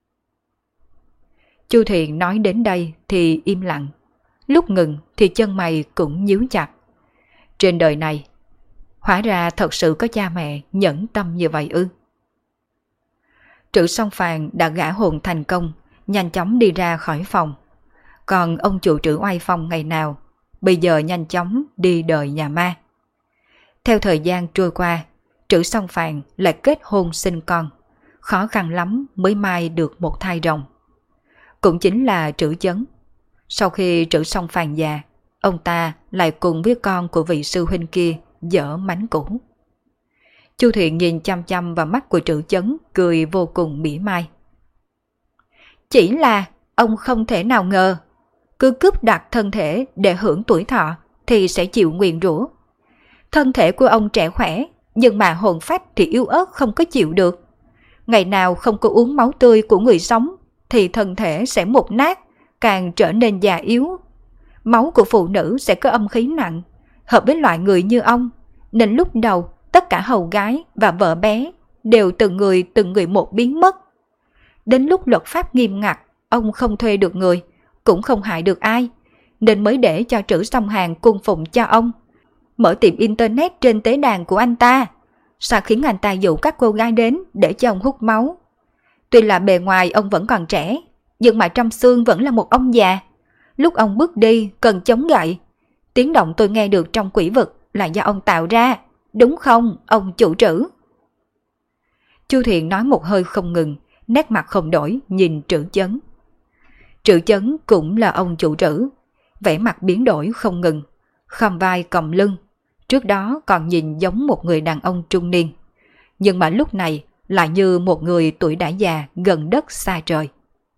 Chu Thiện nói đến đây thì im lặng, lúc ngừng thì chân mày cũng nhíu chặt. Trên đời này, hóa ra thật sự có cha mẹ nhẫn tâm như vậy ư? Trữ Song Phàn đã gả hồn thành công, nhanh chóng đi ra khỏi phòng. Còn ông chủ Trữ oai phong ngày nào, bây giờ nhanh chóng đi đời nhà ma. Theo thời gian trôi qua, Trữ Song Phàn lại kết hôn sinh con, khó khăn lắm mới mai được một thai rồng. Cũng chính là Trữ Chấn. Sau khi Trữ Song Phàn già, ông ta lại cùng với con của vị sư huynh kia dở mánh cũ. Chu Thiện nhìn chăm chăm vào mắt của Trữ Chấn, cười vô cùng mỉa mai. Chỉ là ông không thể nào ngờ, cứ cướp đoạt thân thể để hưởng tuổi thọ thì sẽ chịu nguyền rủa. Thân thể của ông trẻ khỏe, nhưng mà hồn phách thì yếu ớt không có chịu được. Ngày nào không có uống máu tươi của người sống thì thân thể sẽ mục nát, càng trở nên già yếu. Máu của phụ nữ sẽ có âm khí nặng, hợp với loại người như ông, nên lúc đầu tất cả hầu gái và vợ bé đều từng người một biến mất. Đến lúc luật pháp nghiêm ngặt, ông không thuê được người, cũng không hại được ai, nên mới để cho Trữ Song Hàn cung phụng cho ông, mở tiệm internet trên tế đàn của anh ta, sao khiến anh ta dụ các cô gái đến để cho ông hút máu? Tuy là bề ngoài ông vẫn còn trẻ, nhưng mà trong xương vẫn là một ông già. Lúc ông bước đi cần chống gậy. Tiếng động tôi nghe được trong quỷ vực là do ông tạo ra, đúng không, ông chủ trữ? Chu Thiện nói một hơi không ngừng, nét mặt không đổi nhìn Trữ Chấn. Trữ Chấn cũng là ông chủ trữ, vẻ mặt biến đổi không ngừng, khom vai còng lưng. Trước đó còn nhìn giống một người đàn ông trung niên, nhưng mà lúc này lại như một người tuổi đã già gần đất xa trời.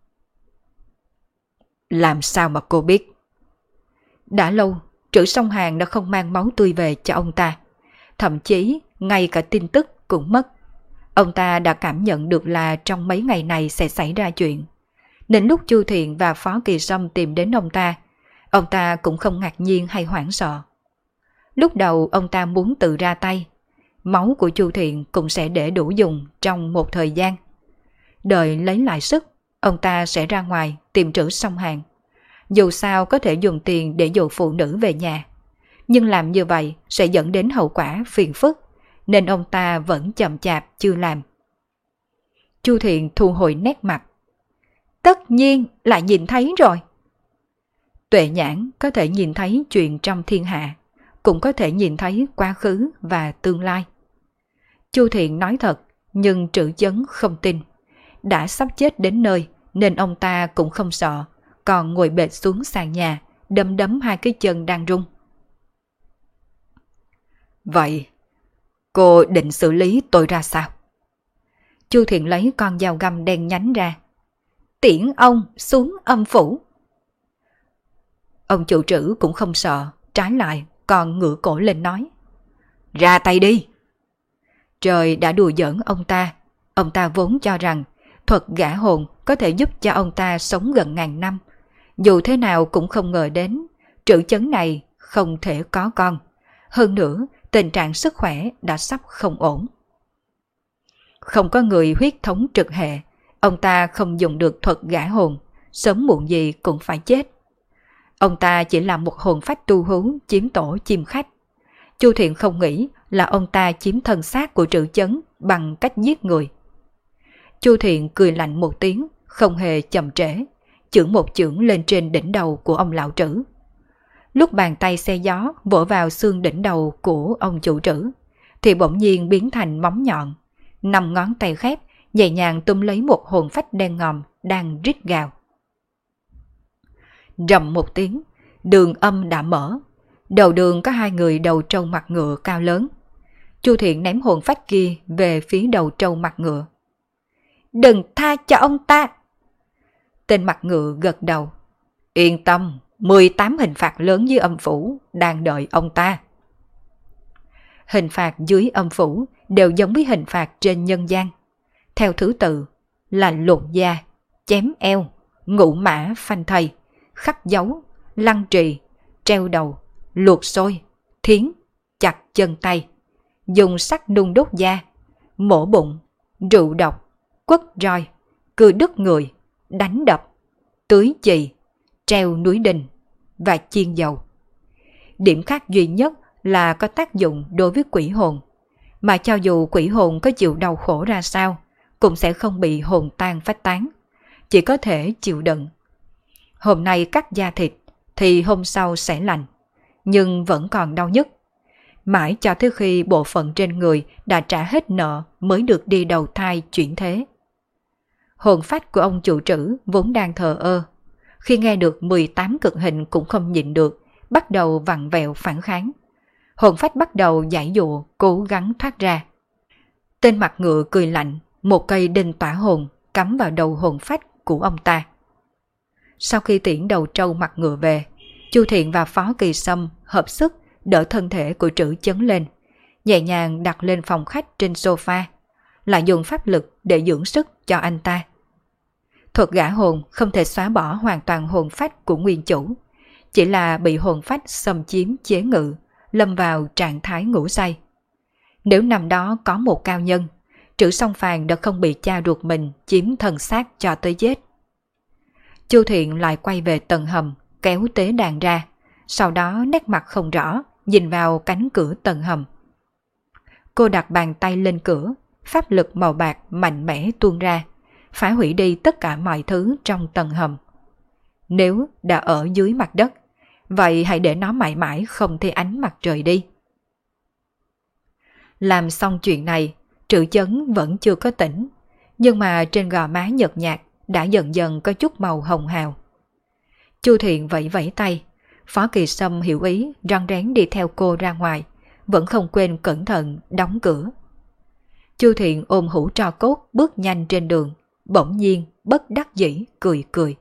Làm sao mà cô biết? Đã lâu, Trữ Song Hàn đã không mang máu tươi về cho ông ta. Thậm chí, ngay cả tin tức cũng mất. Ông ta đã cảm nhận được là trong mấy ngày này sẽ xảy ra chuyện. Nên lúc Chu Thiện và Phó Kỳ Sâm tìm đến ông ta cũng không ngạc nhiên hay hoảng sợ. Lúc đầu ông ta muốn tự ra tay. Máu của Chu Thiện cũng sẽ để đủ dùng trong một thời gian. Đợi lấy lại sức, ông ta sẽ ra ngoài tìm Trữ Song Hàn. Dù sao có thể dùng tiền để dụ phụ nữ về nhà. Nhưng làm như vậy sẽ dẫn đến hậu quả phiền phức, nên ông ta vẫn chậm chạp chưa làm. Chu Thiện thu hồi nét mặt. Tất nhiên là nhìn thấy rồi. Tuệ nhãn có thể nhìn thấy chuyện trong thiên hạ, cũng có thể nhìn thấy quá khứ và tương lai. Chu Thiện nói thật, nhưng Trữ Chấn không tin. Đã sắp chết đến nơi nên ông ta cũng không sợ, còn ngồi bệt xuống sàn nhà, đấm đấm hai cái chân đang run. Vậy, cô định xử lý tôi ra sao? Chu Thiện lấy con dao găm đen nhánh ra. Tiễn ông xuống âm phủ. Ông chủ Trữ cũng không sợ, trái lại còn ngửa cổ lên nói. Ra tay đi! Trời đã đùa giỡn ông ta vốn cho rằng thuật gã hồn có thể giúp cho ông ta sống gần ngàn năm. Dù thế nào cũng không ngờ đến, Trữ Chấn này không thể có con. Hơn nữa, tình trạng sức khỏe đã sắp không ổn. Không có người huyết thống trực hệ, ông ta không dùng được thuật gã hồn, sớm muộn gì cũng phải chết. Ông ta chỉ là một hồn phách tu hú chiếm tổ chim khách. Chu Thiện không nghĩ là ông ta chiếm thân xác của Trữ Chấn bằng cách giết người. Chu Thiện cười lạnh một tiếng, không hề chậm trễ, chưởng một chưởng lên trên đỉnh đầu của ông lão Trữ. Lúc bàn tay xe gió vỗ vào xương đỉnh đầu của ông chủ Trữ, thì bỗng nhiên biến thành móng nhọn. 5 ngón tay khép nhẹ nhàng túm lấy một hồn phách đen ngòm đang rít gào. Rầm một tiếng, đường âm đã mở. Đầu đường có 2 người đầu trâu mặt ngựa cao lớn. Chu Thiện ném hồn phách kia về phía đầu trâu mặt ngựa. Đừng tha cho ông ta! Tên mặt ngựa gật đầu. Yên tâm, 18 hình phạt lớn dưới âm phủ đang đợi ông ta. Hình phạt dưới âm phủ đều giống với hình phạt trên nhân gian. Theo thứ tự là lột da, chém eo, ngũ mã phanh thây, khắc dấu, lăng trì, treo đầu, luộc sôi, thiến, chặt chân tay, dùng sắt nung đốt da, mổ bụng, rượu độc, quất roi, cưa đứt người, đánh đập, tưới chì, treo núi đình và chiên dầu. Điểm khác duy nhất là có tác dụng đối với quỷ hồn, mà cho dù quỷ hồn có chịu đau khổ ra sao, cũng sẽ không bị hồn tan phách tán, chỉ có thể chịu đựng. Hôm nay cắt da thịt thì hôm sau sẽ lành, nhưng vẫn còn đau nhức. Mãi cho tới khi bộ phận trên người đã trả hết nợ mới được đi đầu thai chuyển thế. Hồn phách của ông chủ Trữ vốn đang thờ ơ, khi nghe được 18 cực hình cũng không nhịn được, bắt đầu vặn vẹo phản kháng. Hồn phách bắt đầu giãy giụa, cố gắng thoát ra. Tên mặt ngựa cười lạnh, một cây đinh tỏa hồn cắm vào đầu hồn phách của ông ta. Sau khi tiễn đầu trâu mặt ngựa về, Chu Thiện và Phó Kỳ Sâm hợp sức đỡ thân thể của Trữ Chấn lên, nhẹ nhàng đặt lên phòng khách trên sofa, lại dùng pháp lực để dưỡng sức cho anh ta. Thuật gã hồn không thể xóa bỏ hoàn toàn hồn phách của nguyên chủ, chỉ là bị hồn phách xâm chiếm chế ngự, lâm vào trạng thái ngủ say. Nếu năm đó có một cao nhân, Trữ Song Phàn đã không bị cha ruột mình chiếm thân xác cho tới chết. Chu Thiện lại quay về tầng hầm, kéo tế đàn ra, sau đó nét mặt không rõ, nhìn vào cánh cửa tầng hầm. Cô đặt bàn tay lên cửa, pháp lực màu bạc mạnh mẽ tuôn ra, phá hủy đi tất cả mọi thứ trong tầng hầm. Nếu đã ở dưới mặt đất, vậy hãy để nó mãi mãi không thấy ánh mặt trời đi. Làm xong chuyện này, Trữ Chấn vẫn chưa có tỉnh, nhưng mà trên gò má nhợt nhạt đã dần dần có chút màu hồng hào. Chu Thiện vẫy vẫy tay, Phó Kỳ Sâm hiểu ý rón rén đi theo cô ra ngoài, vẫn không quên cẩn thận đóng cửa. Chu Thiện ôm hũ tro cốt bước nhanh trên đường, bỗng nhiên bất đắc dĩ cười cười.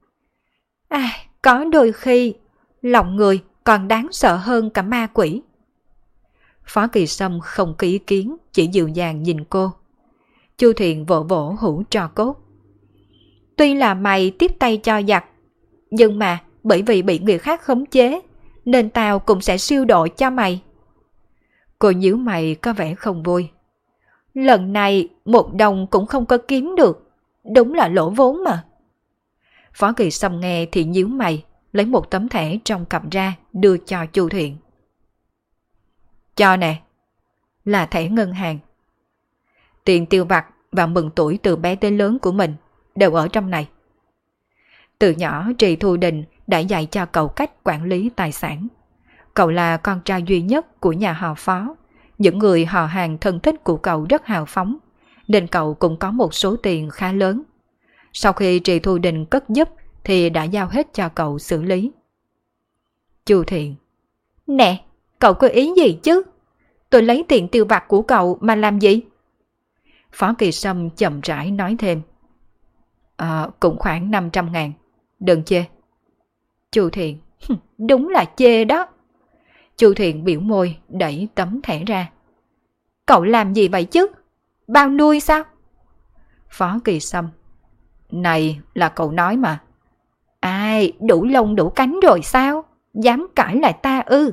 Có đôi khi lòng người còn đáng sợ hơn cả ma quỷ. Phó Kỳ Sâm không có ý kiến, chỉ dịu dàng nhìn cô. Chu Thiện vỗ vỗ hũ tro cốt. Tuy là mày tiếp tay cho giặc, nhưng mà bởi vì bị người khác khống chế, nên tao cũng sẽ siêu độ cho mày. Cô nhíu mày có vẻ không vui. Lần này 1 đồng cũng không có kiếm được, đúng là lỗ vốn mà. Phó Kỳ Sâm nghe thì nhíu mày, lấy một tấm thẻ trong cặp ra đưa cho Chu Thiện. Cho nè, là thẻ ngân hàng. Tiền tiêu vặt và mừng tuổi từ bé tới lớn của mình đều ở trong này. Từ nhỏ Trì Thu Đình đã dạy cho cậu cách quản lý tài sản. Cậu là con trai duy nhất của nhà họ Phó. Những người họ hàng thân thích của cậu rất hào phóng, nên cậu cũng có một số tiền khá lớn. Sau khi Trì Thu Đình cất giúp thì đã giao hết cho cậu xử lý. Chu Thiện: Nè, cậu có ý gì chứ? Tôi lấy tiền tiêu vặt của cậu mà làm gì? Phó Kỳ Sâm chậm rãi nói thêm. Cũng khoảng 500.000, đừng chê. Chu Thiện: Đúng là chê đó. Chu Thiện biểu môi đẩy tấm thẻ ra. Cậu làm gì vậy chứ? Bao nuôi sao? Phó Kỳ Sâm: Này là cậu nói mà. Ai, đủ lông đủ cánh rồi sao? Dám cãi lại ta ư?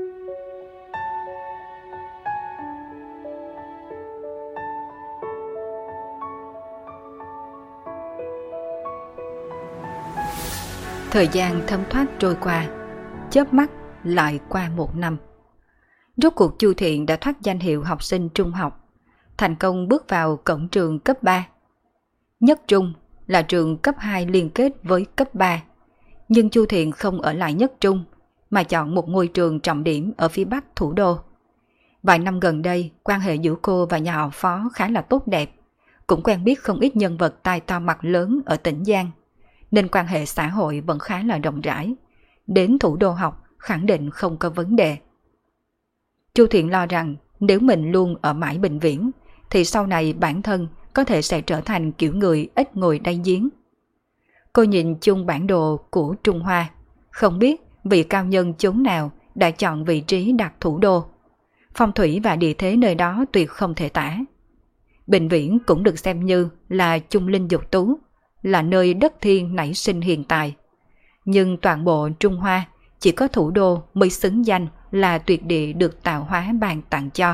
Thời gian thấm thoát trôi qua, chớp mắt lại qua 1 năm. Rốt cuộc Chu Thiện đã thoát danh hiệu học sinh trung học, thành công bước vào cổng trường cấp 3. Nhất Trung là trường cấp 2 liên kết với cấp 3, nhưng Chu Thiện không ở lại Nhất Trung mà chọn một ngôi trường trọng điểm ở phía bắc thủ đô. Vài năm gần đây, quan hệ giữa cô và nhà họ Phó khá là tốt đẹp, cũng quen biết không ít nhân vật tai to mặt lớn ở tỉnh Giang, nên quan hệ xã hội vẫn khá là rộng rãi. Đến thủ đô học khẳng định không có vấn đề. Chu Thiện lo rằng nếu mình luôn ở mãi bệnh viện thì sau này bản thân có thể sẽ trở thành kiểu người ít ngồi đáy giếng. Cô nhìn chung bản đồ của Trung Hoa, không biết vị cao nhân chốn nào đã chọn vị trí đặt thủ đô. Phong thủy và địa thế nơi đó tuyệt không thể tả. Bệnh viện cũng được xem như là trung linh dục tú, là nơi đất thiên nảy sinh hiện tại. Nhưng toàn bộ Trung Hoa chỉ có thủ đô mới xứng danh là tuyệt địa được tạo hóa ban tặng cho.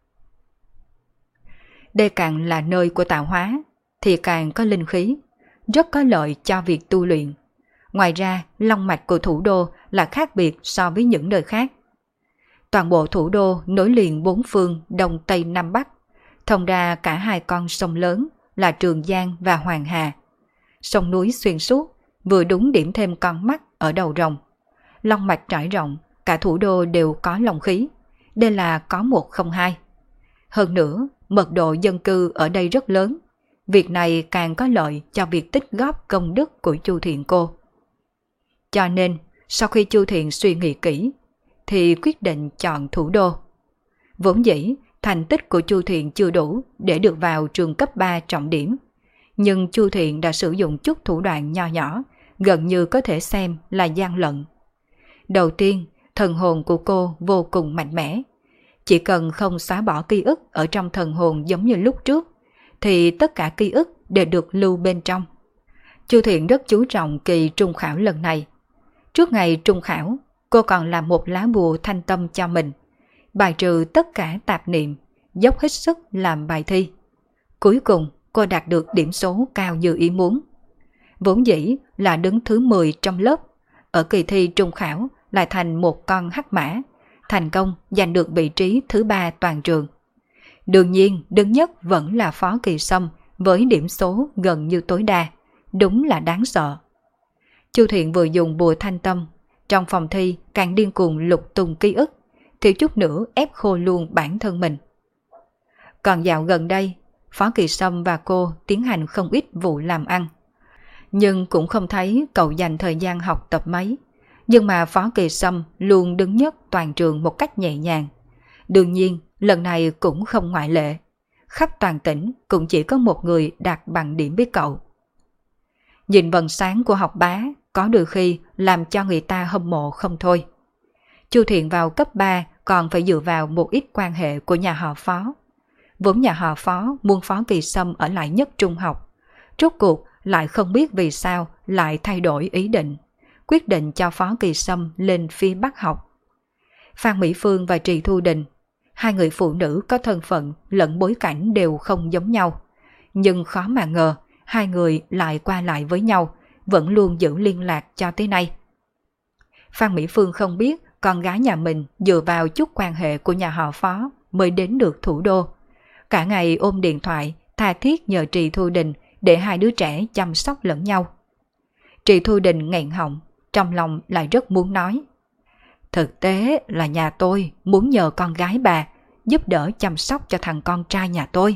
Đây càng là nơi của tạo hóa thì càng có linh khí, rất có lợi cho việc tu luyện. Ngoài ra, long mạch của thủ đô là khác biệt so với những nơi khác. Toàn bộ thủ đô nối liền 4 phương Đông Tây Nam Bắc, thông ra cả 2 con sông lớn là Trường Giang và Hoàng Hà. Sông núi xuyên suốt, vừa đúng điểm thêm con mắt ở đầu rồng. Long mạch trải rộng, cả thủ đô đều có long khí. Đây là có 102. Hơn nữa, mật độ dân cư ở đây rất lớn. Việc này càng có lợi cho việc tích góp công đức của Chu Thiện cô. Cho nên, sau khi Chu Thiện suy nghĩ kỹ, thì quyết định chọn thủ đô. Vốn dĩ, thành tích của Chu Thiện chưa đủ để được vào trường cấp 3 trọng điểm. Nhưng Chu Thiện đã sử dụng chút thủ đoạn nho nhỏ, gần như có thể xem là gian lận. Đầu tiên, thần hồn của cô vô cùng mạnh mẽ. Chỉ cần không xóa bỏ ký ức ở trong thần hồn giống như lúc trước, thì tất cả ký ức đều được lưu bên trong. Chu Thiện rất chú trọng kỳ trung khảo lần này. Trước ngày trung khảo, cô còn làm một lá bùa thanh tâm cho mình, bài trừ tất cả tạp niệm, dốc hết sức làm bài thi. Cuối cùng, cô đạt được điểm số cao như ý muốn. Vốn dĩ là đứng thứ 10 trong lớp, ở kỳ thi trung khảo lại thành một con hắc mã, thành công giành được vị trí thứ 3 toàn trường. Đương nhiên, đứng nhất vẫn là Phó Kỳ Sâm với điểm số gần như tối đa. Đúng là đáng sợ. Chu Thiện vừa dùng bùa thanh tâm, trong phòng thi càng điên cuồng lục tung ký ức, thiếu chút nữa ép khô luôn bản thân mình. Còn dạo gần đây, Phó Kỳ Sâm và cô tiến hành không ít vụ làm ăn. Nhưng cũng không thấy cậu dành thời gian học tập mấy. Nhưng mà Phó Kỳ Sâm luôn đứng nhất toàn trường một cách nhẹ nhàng. Đương nhiên, lần này cũng không ngoại lệ. Khắp toàn tỉnh cũng chỉ có một người đạt bằng điểm với cậu. Nhìn vầng sáng của học bá có đôi khi làm cho người ta hâm mộ không thôi. Chu Thiện vào cấp 3 còn phải dựa vào một ít quan hệ của nhà họ Phó. Vốn nhà họ Phó muốn Phó Kỳ Sâm ở lại nhất trung học. Rốt cuộc lại không biết vì sao lại thay đổi ý định, quyết định cho Phó Kỳ Sâm lên phía Bắc học. Phan Mỹ Phương và Trì Thu Đình, hai người phụ nữ có thân phận lẫn bối cảnh đều không giống nhau. Nhưng khó mà ngờ, hai người lại qua lại với nhau, vẫn luôn giữ liên lạc cho tới nay. Phan Mỹ Phương không biết con gái nhà mình dựa vào chút quan hệ của nhà họ Phó mới đến được thủ đô. Cả ngày ôm điện thoại, tha thiết nhờ Trì Thu Đình để hai đứa trẻ chăm sóc lẫn nhau. Trì Thu Đình nghẹn họng, trong lòng lại rất muốn nói. Thực tế là nhà tôi muốn nhờ con gái bà giúp đỡ chăm sóc cho thằng con trai nhà tôi.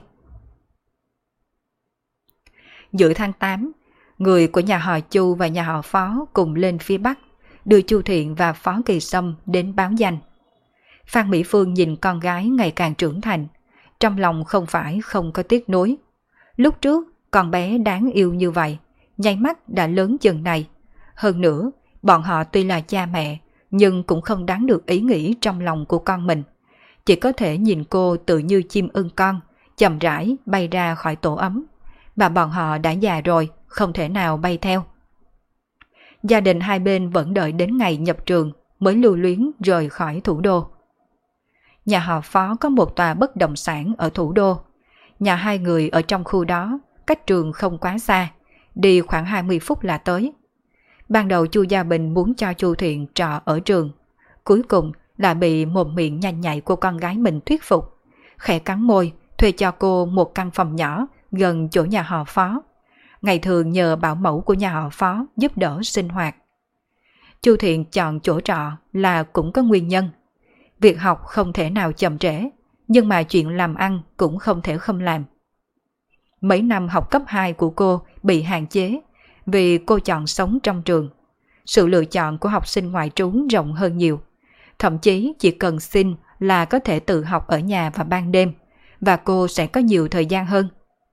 Giữa tháng 8, người của nhà họ Chu và nhà họ Phó cùng lên phía Bắc, đưa Chu Thiện và Phó Kỳ Sâm đến báo danh. Phan Mỹ Phương nhìn con gái ngày càng trưởng thành, trong lòng không phải không có tiếc nuối. Lúc trước, con bé đáng yêu như vậy, nháy mắt đã lớn chừng này. Hơn nữa, bọn họ tuy là cha mẹ, nhưng cũng không đáng được ý nghĩ trong lòng của con mình. Chỉ có thể nhìn cô tự như chim ưng con, chậm rãi bay ra khỏi tổ ấm. Mà bọn họ đã già rồi, không thể nào bay theo. Gia đình hai bên vẫn đợi đến ngày nhập trường mới lưu luyến rời khỏi thủ đô. Nhà họ Phó có một tòa bất động sản ở thủ đô. Nhà hai người ở trong khu đó, cách trường không quá xa, đi khoảng 20 phút là tới. Ban đầu Chu Gia Bình muốn cho Chu Thiện trọ ở trường. Cuối cùng là bị mồm miệng nhanh nhạy của con gái mình thuyết phục. Khẽ cắn môi, thuê cho cô một căn phòng nhỏ gần chỗ nhà họ Phó. Ngày thường nhờ bảo mẫu của nhà họ Phó giúp đỡ sinh hoạt. Chu Thiện chọn chỗ trọ là cũng có nguyên nhân. Việc học không thể nào chậm trễ, nhưng mà chuyện làm ăn cũng không thể không làm. Mấy năm học cấp 2 của cô bị hạn chế vì cô chọn sống trong trường. Sự lựa chọn của học sinh ngoại trú rộng hơn nhiều. Thậm chí chỉ cần xin là có thể tự học ở nhà vào ban đêm, và cô sẽ có nhiều thời gian hơn.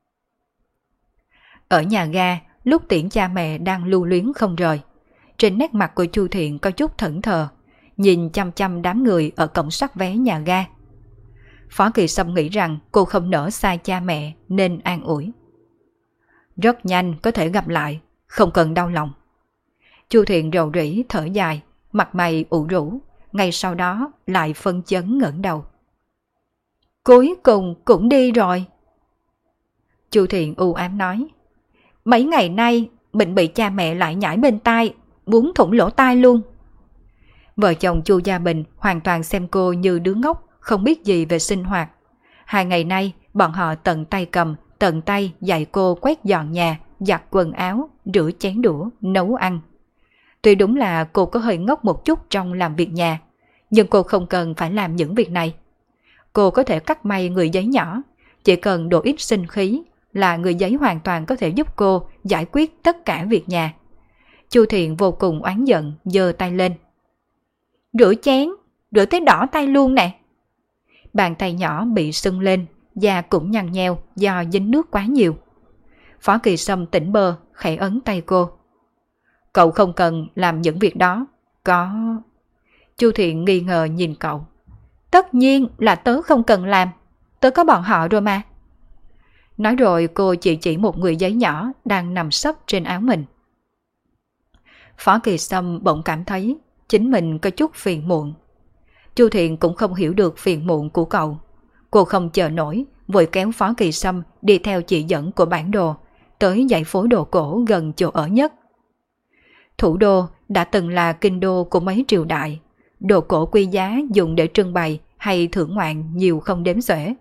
Ở nhà ga, lúc tiễn cha mẹ đang lưu luyến không rời, trên nét mặt của Chu Thiện có chút thẫn thờ, nhìn chăm chăm đám người ở cổng soát vé nhà ga. Phó Kỳ Sâm nghĩ rằng cô không nỡ xa cha mẹ nên an ủi. Rất nhanh có thể gặp lại, không cần đau lòng. Chu Thiện rầu rĩ thở dài, mặt mày ủ rũ, ngay sau đó lại phân chấn ngẩng đầu. Cuối cùng cũng đi rồi. Chu Thiện u ám nói. Mấy ngày nay mình bị cha mẹ lại nhảy bên tai, muốn thủng lỗ tai luôn. Vợ chồng Chu Gia Bình hoàn toàn xem cô như đứa ngốc, không biết gì về sinh hoạt. 2 ngày nay bọn họ tận tay cầm, tận tay dạy cô quét dọn nhà, giặt quần áo, rửa chén đũa, nấu ăn. Tuy đúng là cô có hơi ngốc một chút trong làm việc nhà, nhưng cô không cần phải làm những việc này. Cô có thể cắt may người giấy nhỏ, chỉ cần đổ ít sinh khí là người giấy hoàn toàn có thể giúp cô giải quyết tất cả việc nhà. Chu Thiện vô cùng oán giận, giơ tay lên. Rửa chén, rửa tới đỏ tay luôn nè. Bàn tay nhỏ bị sưng lên, da cũng nhăn nheo do dính nước quá nhiều. Phó Kỳ Sâm tỉnh bơ, khẽ ấn tay cô. Cậu không cần làm những việc đó. Có... Chu Thiện nghi ngờ nhìn cậu. Tất nhiên là tớ không cần làm. Tớ có bọn họ rồi mà. Nói rồi cô chỉ một người giấy nhỏ đang nằm sấp trên áo mình. Phó Kỳ Sâm bỗng cảm thấy chính mình có chút phiền muộn. Chu Thiện cũng không hiểu được phiền muộn của cậu. Cô không chờ nổi, vội kéo Phó Kỳ Sâm đi theo chỉ dẫn của bản đồ, tới dãy phố đồ cổ gần chỗ ở nhất. Thủ đô đã từng là kinh đô của mấy triều đại, đồ cổ quý giá dùng để trưng bày hay thưởng ngoạn nhiều không đếm xuể.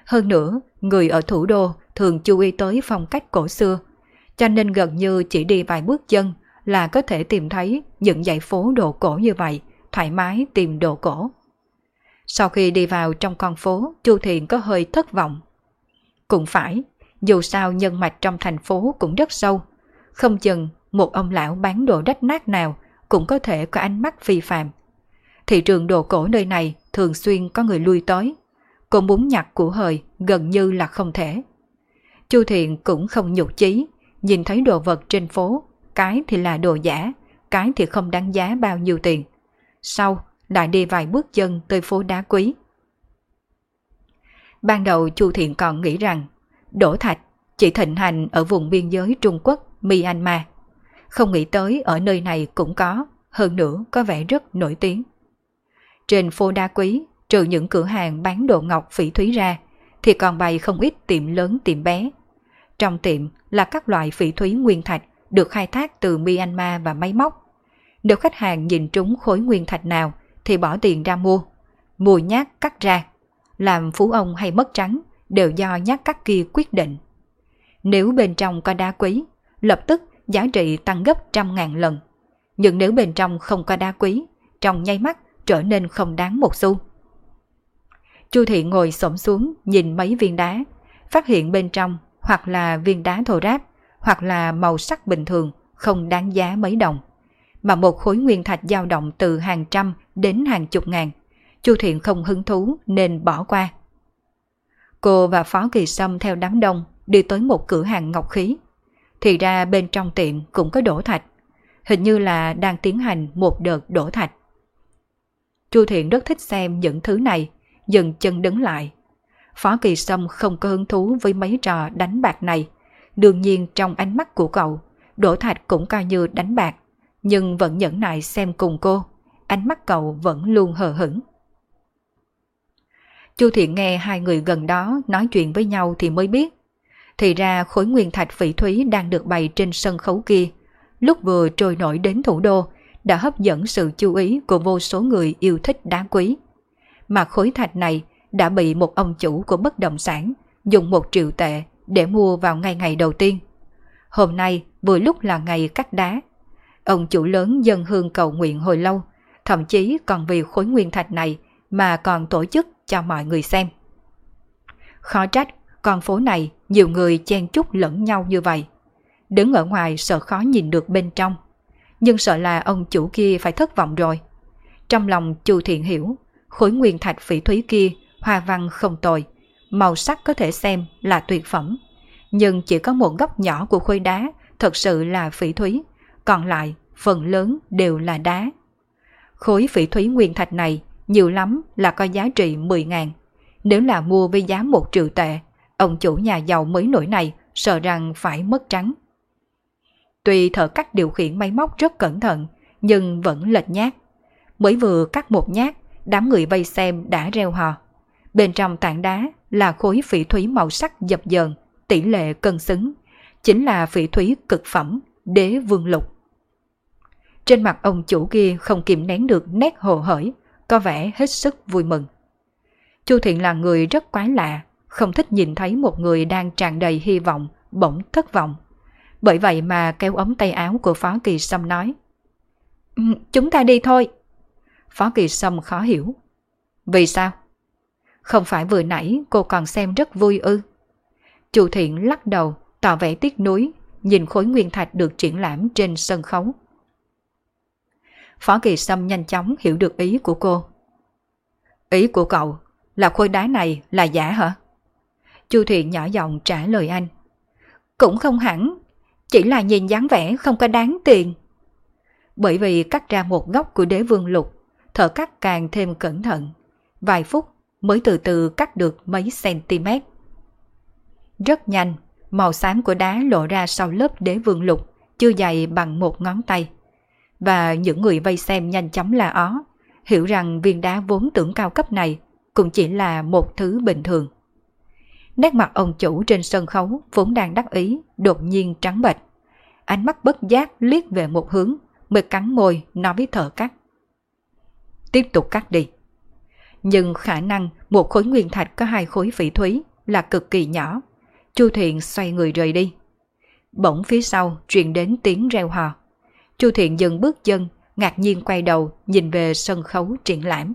Hơn nữa, người ở thủ đô thường chú ý tới phong cách cổ xưa, cho nên gần như chỉ đi vài bước chân là có thể tìm thấy những dãy phố đồ cổ như vậy, thoải mái tìm đồ cổ. Sau khi đi vào trong con phố, Chu Thiện có hơi thất vọng. Cũng phải, dù sao nhân mạch trong thành phố cũng rất sâu, không chừng một ông lão bán đồ rách nát nào cũng có thể có ánh mắt phi phàm. Thị trường đồ cổ nơi này thường xuyên có người lui tới, cô muốn nhặt của hời gần như là không thể. Chu Thiện cũng không nhục chí, nhìn thấy đồ vật trên phố, cái thì là đồ giả, cái thì không đáng giá bao nhiêu tiền. Sau, lại đi vài bước chân tới phố đá quý. Ban đầu Chu Thiện còn nghĩ rằng đổ thạch chỉ thịnh hành ở vùng biên giới Trung Quốc, Myanmar. Không nghĩ tới ở nơi này cũng có, hơn nữa có vẻ rất nổi tiếng. Trên phố đá quý, trừ những cửa hàng bán đồ ngọc phỉ thúy ra, thì còn bày không ít tiệm lớn tiệm bé. Trong tiệm là các loại phỉ thúy nguyên thạch được khai thác từ Myanmar và máy móc. Nếu khách hàng nhìn trúng khối nguyên thạch nào thì bỏ tiền ra mua nhát cắt ra. Làm phú ông hay mất trắng đều do nhát cắt kia quyết định. Nếu bên trong có đá quý, lập tức giá trị tăng gấp 100.000 lần. Nhưng nếu bên trong không có đá quý, trong nháy mắt trở nên không đáng một xu. Chu Thiện ngồi xổm xuống nhìn mấy viên đá, phát hiện bên trong hoặc là viên đá thô ráp, hoặc là màu sắc bình thường, không đáng giá mấy đồng. Mà một khối nguyên thạch dao động từ hàng trăm đến hàng chục ngàn. Chu Thiện không hứng thú nên bỏ qua. Cô và Phó Kỳ Sâm theo đám đông đi tới một cửa hàng ngọc khí. Thì ra bên trong tiệm cũng có đổ thạch. Hình như là đang tiến hành một đợt đổ thạch. Chu Thiện rất thích xem những thứ này, dừng chân đứng lại. Phó Kỳ Sâm không có hứng thú với mấy trò đánh bạc này. Đương nhiên trong ánh mắt của cậu, đổ thạch cũng coi như đánh bạc, nhưng vẫn nhẫn nại xem cùng cô. Ánh mắt cậu vẫn luôn hờ hững. Chu Thiện nghe hai người gần đó nói chuyện với nhau thì mới biết. Thì ra khối nguyên thạch phỉ thúy đang được bày trên sân khấu kia, lúc vừa trôi nổi đến thủ đô, đã hấp dẫn sự chú ý của vô số người yêu thích đá quý. Mà khối thạch này đã bị một ông chủ của bất động sản dùng 1 triệu tệ để mua vào ngay ngày đầu tiên. Hôm nay vừa lúc là ngày cắt đá. Ông chủ lớn dâng hương cầu nguyện hồi lâu, thậm chí còn vì khối nguyên thạch này mà còn tổ chức cho mọi người xem. Khó trách con phố này nhiều người chen chúc lẫn nhau như vậy. Đứng ở ngoài sợ khó nhìn được bên trong, nhưng sợ là ông chủ kia phải thất vọng rồi. Trong lòng Chu Thiện hiểu, khối nguyên thạch phỉ thúy kia hoa văn không tồi, màu sắc có thể xem là tuyệt phẩm, nhưng chỉ có một góc nhỏ của khối đá thật sự là phỉ thúy, còn lại phần lớn đều là đá. Khối phỉ thúy nguyên thạch này nhiều lắm là có giá trị 10.000. Nếu là mua với giá 1 triệu tệ, ông chủ nhà giàu mới nổi này sợ rằng phải mất trắng. Tuy thợ cắt điều khiển máy móc rất cẩn thận, nhưng vẫn lệch nhát. Mới vừa cắt một nhát, đám người vây xem đã reo hò. Bên trong tảng đá là khối phỉ thúy màu sắc dập dờn, tỷ lệ cân xứng. Chính là phỉ thúy cực phẩm, Đế Vương Lục. Trên mặt ông chủ kia không kìm nén được nét hồ hởi, có vẻ hết sức vui mừng. Chu Thiện là người rất quái lạ, không thích nhìn thấy một người đang tràn đầy hy vọng, bỗng thất vọng. Bởi vậy mà kéo ống tay áo của Phó Kỳ Sâm nói: Chúng ta đi thôi. Phó Kỳ Sâm khó hiểu. Vì sao? Không phải vừa nãy cô còn xem rất vui ư? Chu Thiện lắc đầu, tỏ vẻ tiếc nuối, nhìn khối nguyên thạch được triển lãm trên sân khấu. Phó Kỳ Sâm nhanh chóng hiểu được ý của cô. Ý của cậu là khối đá này là giả hả? Chu Thiện nhỏ giọng trả lời anh. Cũng không hẳn, chỉ là nhìn dáng vẻ không có đáng tiền. Bởi vì cắt ra một góc của Đế Vương Lục, thợ cắt càng thêm cẩn thận. Vài phút mới từ từ cắt được mấy cm. Rất nhanh, màu xám của đá lộ ra sau lớp Đế Vương Lục, chưa dày bằng một ngón tay. Và những người vây xem nhanh chóng la ó, hiểu rằng viên đá vốn tưởng cao cấp này cũng chỉ là một thứ bình thường. Nét mặt ông chủ trên sân khấu vốn đang đắc ý, đột nhiên trắng bệch. Ánh mắt bất giác liếc về một hướng, mới cắn môi nói với thợ cắt. Tiếp tục cắt đi. Nhưng khả năng một khối nguyên thạch có 2 khối phỉ thúy là cực kỳ nhỏ. Chu Thiện xoay người rời đi. Bỗng phía sau truyền đến tiếng reo hò. Chu Thiện dừng bước chân, ngạc nhiên quay đầu nhìn về sân khấu triển lãm.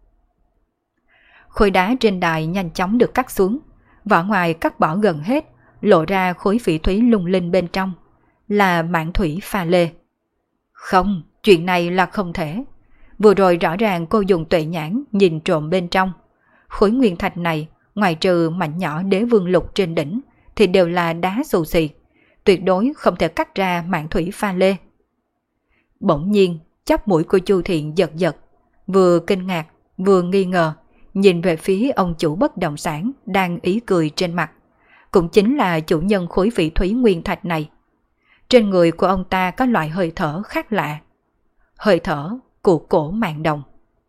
Khối đá trên đài nhanh chóng được cắt xuống, vỏ ngoài cắt bỏ gần hết, lộ ra khối phỉ thúy lung linh bên trong, là mãn thủy pha lê. Không, chuyện này là không thể. Vừa rồi rõ ràng cô dùng tuệ nhãn nhìn trộm bên trong. Khối nguyên thạch này, ngoài trừ mảnh nhỏ đế vương lục trên đỉnh, thì đều là đá xù xì, tuyệt đối không thể cắt ra mãn thủy pha lê. Bỗng nhiên, chóp mũi của Chu Thiện giật giật, vừa kinh ngạc, vừa nghi ngờ, nhìn về phía ông chủ bất động sản đang ý cười trên mặt. Cũng chính là chủ nhân khối phỉ thúy nguyên thạch này. Trên người của ông ta có loại hơi thở khác lạ. Hơi thở của cổ Mạn Đồng.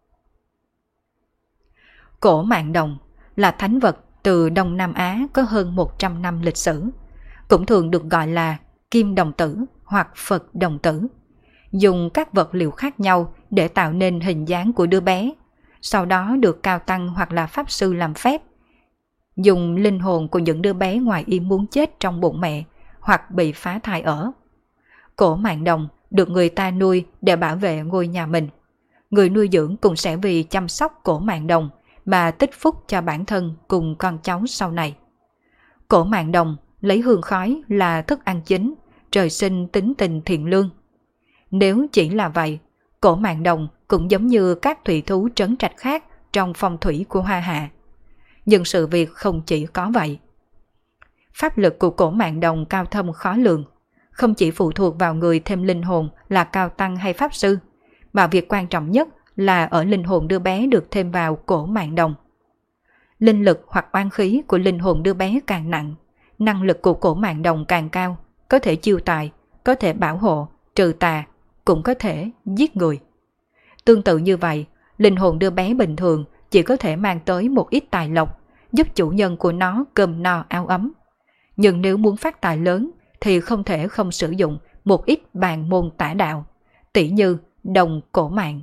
Cổ Mạn Đồng là thánh vật từ Đông Nam Á có hơn 100 năm lịch sử, cũng thường được gọi là Kim Đồng Tử hoặc Phật Đồng Tử. Dùng các vật liệu khác nhau để tạo nên hình dáng của đứa bé, sau đó được cao tăng hoặc là pháp sư làm phép. Dùng linh hồn của những đứa bé ngoài ý muốn chết trong bụng mẹ hoặc bị phá thai ở. Cổ Mạn Đồng được người ta nuôi để bảo vệ ngôi nhà mình. Người nuôi dưỡng cũng sẽ vì chăm sóc cổ Mạn Đồng mà tích phúc cho bản thân cùng con cháu sau này. Cổ Mạn Đồng lấy hương khói là thức ăn chính, trời sinh tính tình thiện lương. Nếu chỉ là vậy, cổ Mạn Đồng cũng giống như các thủy thú trấn trạch khác trong phong thủy của Hoa Hạ. Nhưng sự việc không chỉ có vậy. Pháp lực của cổ Mạn Đồng cao thâm khó lường, không chỉ phụ thuộc vào người thêm linh hồn là cao tăng hay pháp sư, mà việc quan trọng nhất là ở linh hồn đứa bé được thêm vào cổ Mạn Đồng. Linh lực hoặc oán khí của linh hồn đứa bé càng nặng, năng lực của cổ Mạn Đồng càng cao, có thể chiêu tài, có thể bảo hộ, trừ tà, cũng có thể giết người. Tương tự như vậy, linh hồn đứa bé bình thường chỉ có thể mang tới một ít tài lộc, giúp chủ nhân của nó cơm no áo ấm. Nhưng nếu muốn phát tài lớn thì không thể không sử dụng một ít bàn môn tả đạo, tỉ như đồng cổ mạng.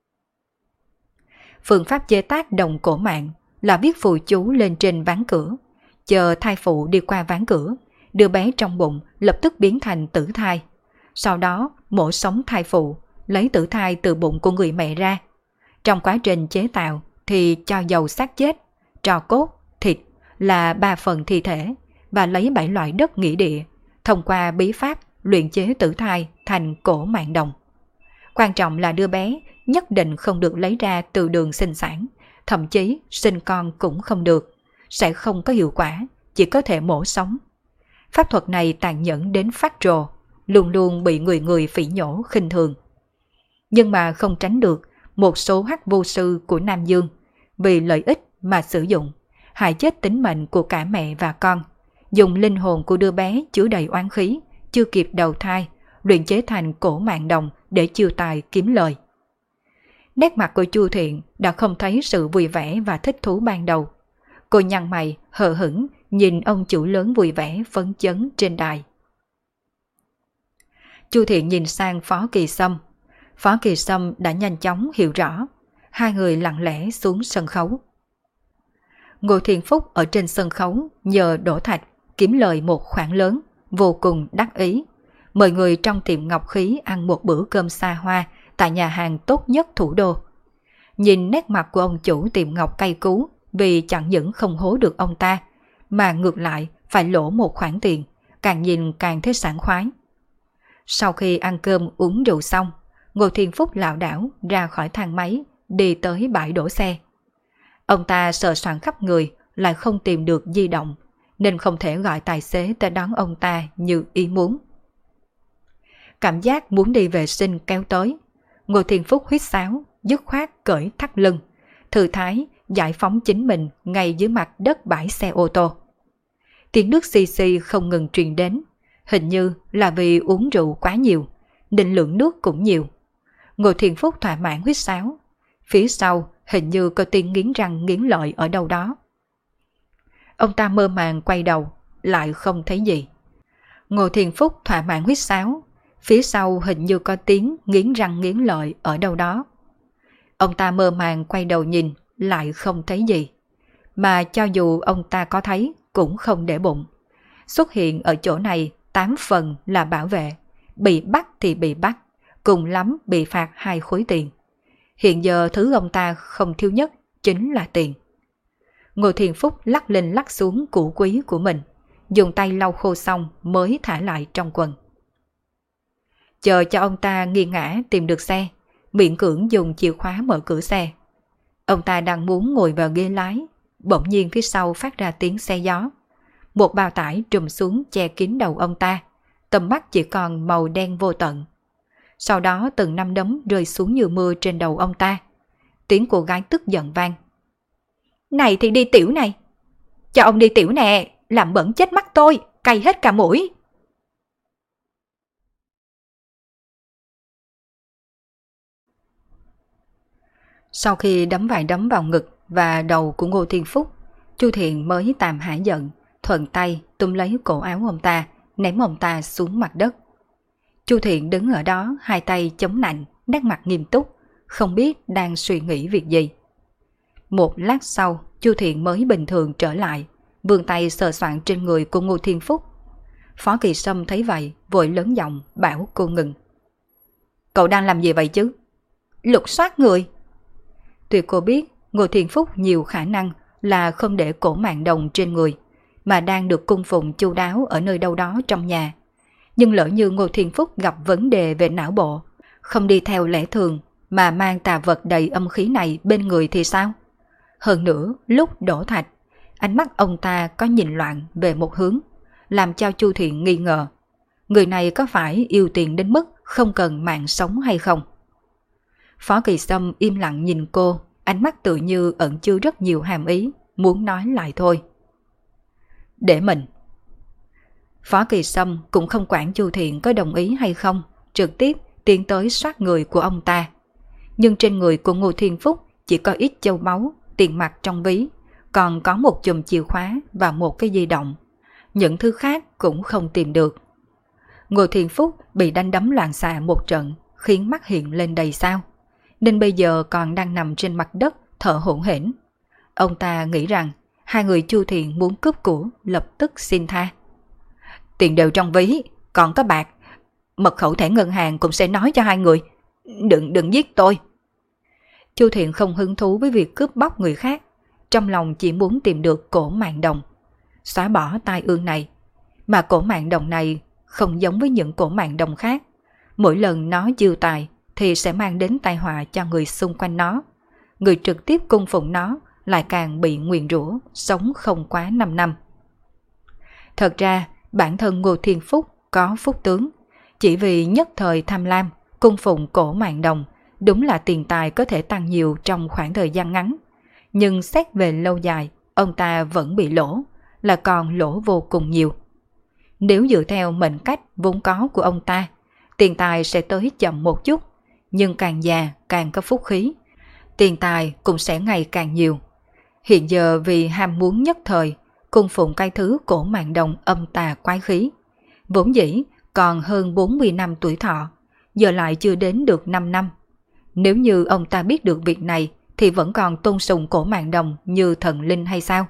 Phương pháp chế tác đồng cổ mạng là viết phù chú lên trên ván cửa, chờ thai phụ đi qua ván cửa, đứa bé trong bụng lập tức biến thành tử thai. Sau đó mổ sống thai phụ, lấy tử thai từ bụng của người mẹ ra. Trong quá trình chế tạo thì cho dầu xác chết, tro cốt, thịt là 3 phần thi thể và lấy 7 loại đất nghĩa địa, thông qua bí pháp luyện chế tử thai thành cổ Mạn Đồng. Quan trọng là đứa bé nhất định không được lấy ra từ đường sinh sản, thậm chí sinh con cũng không được, sẽ không có hiệu quả, chỉ có thể mổ sống. Pháp thuật này tàn nhẫn đến phát rồ, luôn luôn bị người người phỉ nhổ khinh thường. Nhưng mà không tránh được một số hắc vô sư của Nam Dương vì lợi ích mà sử dụng, hại chết tính mệnh của cả mẹ và con, dùng linh hồn của đứa bé chứa đầy oán khí, chưa kịp đầu thai, luyện chế thành cổ Mạn Đồng để chiêu tài kiếm lời. Nét mặt của Chu Thiện đã không thấy sự vui vẻ và thích thú ban đầu. Cô nhăn mày, hờ hững nhìn ông chủ lớn vui vẻ phấn chấn trên đài. Chu Thiện nhìn sang Phó Kỳ Sâm. Phó Kỳ Sâm đã nhanh chóng hiểu rõ. Hai người lặng lẽ xuống sân khấu. Ngô Thiên Phúc ở trên sân khấu nhờ đổ thạch kiếm lời một khoản lớn, vô cùng đắc ý. Mời người trong tiệm ngọc khí ăn một bữa cơm xa hoa tại nhà hàng tốt nhất thủ đô. Nhìn nét mặt của ông chủ tiệm ngọc cay cú vì chẳng những không hố được ông ta, mà ngược lại phải lỗ một khoản tiền, càng nhìn càng thấy sảng khoái. Sau khi ăn cơm uống rượu xong, Ngô Thiên Phúc lảo đảo ra khỏi thang máy, đi tới bãi đổ xe. Ông ta sờ soạn khắp người lại không tìm được di động, nên không thể gọi tài xế tới đón ông ta như ý muốn. Cảm giác muốn đi vệ sinh kéo tới, Ngô Thiên Phúc huýt sáo, dứt khoát cởi thắt lưng, thư thái giải phóng chính mình ngay dưới mặt đất bãi xe ô tô. Tiếng nước xì xì không ngừng truyền đến, hình như là vì uống rượu quá nhiều, định lượng nước cũng nhiều. Ngô Thiên Phúc thỏa mãn huýt sáo, phía sau hình như có tiếng nghiến răng nghiến lợi ở đâu đó. Ông ta mơ màng quay đầu, lại không thấy gì. Ngô Thiên Phúc thỏa mãn huýt sáo, phía sau hình như có tiếng nghiến răng nghiến lợi ở đâu đó. Ông ta mơ màng quay đầu nhìn, lại không thấy gì. mà cho dù ông ta có thấy cũng không để bụng. Xuất hiện ở chỗ này 8 phần là bảo vệ, bị bắt thì bị bắt, cùng lắm bị phạt 2 khối tiền. Hiện giờ thứ ông ta không thiếu nhất chính là tiền. Ngô Thiên Phúc lắc lên lắc xuống củ quý của mình, dùng tay lau khô xong mới thả lại trong quần. Chờ cho ông ta nghiêng ngã tìm được xe, miễn cưỡng dùng chìa khóa mở cửa xe. Ông ta đang muốn ngồi vào ghế lái, bỗng nhiên phía sau phát ra tiếng xe gió. Một bao tải trùm xuống che kín đầu ông ta, tầm mắt chỉ còn màu đen vô tận. Sau đó từng năm đấm rơi xuống như mưa trên đầu ông ta. Tiếng cô gái tức giận vang. Này thì đi tiểu này. Cho ông đi tiểu nè, làm bẩn chết mắt tôi, cay hết cả mũi. Sau khi đấm vài đấm vào ngực và đầu của Ngô Thiên Phúc, Chu Thiện mới tạm hả giận, thuận tay túm lấy cổ áo ông ta, ném ông ta xuống mặt đất. Chu Thiện đứng ở đó, hai tay chống nạnh, nét mặt nghiêm túc, không biết đang suy nghĩ việc gì. Một lát sau, Chu Thiện mới bình thường trở lại, vươn tay sờ soạn trên người của Ngô Thiên Phúc. Phó Kỳ Sâm thấy vậy, vội lớn giọng bảo cô ngừng. Cậu đang làm gì vậy chứ? Lục soát người. Tuy cô biết Ngô Thiên Phúc nhiều khả năng là không để cổ mạng đồng trên người, mà đang được cung phụng chu đáo ở nơi đâu đó trong nhà. Nhưng lỡ như Ngô Thiên Phúc gặp vấn đề về não bộ, không đi theo lẽ thường mà mang tà vật đầy âm khí này bên người thì sao? Hơn nữa, lúc đổ thạch, ánh mắt ông ta có nhìn loạn về một hướng, làm cho Chu Thiện nghi ngờ. Người này có phải yêu tiền đến mức không cần mạng sống hay không? Phó Kỳ Sâm im lặng nhìn cô, ánh mắt tự như ẩn chứa rất nhiều hàm ý, muốn nói lại thôi. Để mình. Phó Kỳ Sâm cũng không quản Chu Thiện có đồng ý hay không, trực tiếp tiến tới soát người của ông ta. Nhưng trên người của Ngô Thiên Phúc chỉ có ít châu báu, tiền mặt trong ví, còn có một chùm chìa khóa và một cái di động. Những thứ khác cũng không tìm được. Ngô Thiên Phúc bị đánh đấm loạn xạ một trận, khiến mắt hiện lên đầy sao, nên bây giờ còn đang nằm trên mặt đất thở hổn hển. Ông ta nghĩ rằng hai người Chu Thiện muốn cướp của lập tức xin tha. Tiền đều trong ví, còn có bạc. Mật khẩu thẻ ngân hàng cũng sẽ nói cho hai người. Đừng giết tôi. Chu Thiện không hứng thú với việc cướp bóc người khác, trong lòng chỉ muốn tìm được cổ mạng đồng, xóa bỏ tai ương này. Mà cổ mạng đồng này không giống với những cổ mạng đồng khác. Mỗi lần nó chiêu tài thì sẽ mang đến tai họa cho người xung quanh nó. Người trực tiếp cung phụng nó lại càng bị nguyền rủa, sống không quá 5 năm. Thật ra, bản thân Ngô Thiên Phúc có phúc tướng, chỉ vì nhất thời tham lam, cung phụng cổ mạng đồng, đúng là tiền tài có thể tăng nhiều trong khoảng thời gian ngắn. Nhưng xét về lâu dài, ông ta vẫn bị lỗ, là còn lỗ vô cùng nhiều. Nếu dựa theo mệnh cách vốn có của ông ta, tiền tài sẽ tới chậm một chút, nhưng càng già càng có phúc khí, tiền tài cũng sẽ ngày càng nhiều. Hiện giờ vì ham muốn nhất thời, cung phụng cái thứ cổ mạng đồng âm tà quái khí, vốn dĩ còn hơn 40 năm tuổi thọ, giờ lại chưa đến được 5 năm. Nếu như ông ta biết được việc này thì vẫn còn tôn sùng cổ mạng đồng như thần linh hay sao?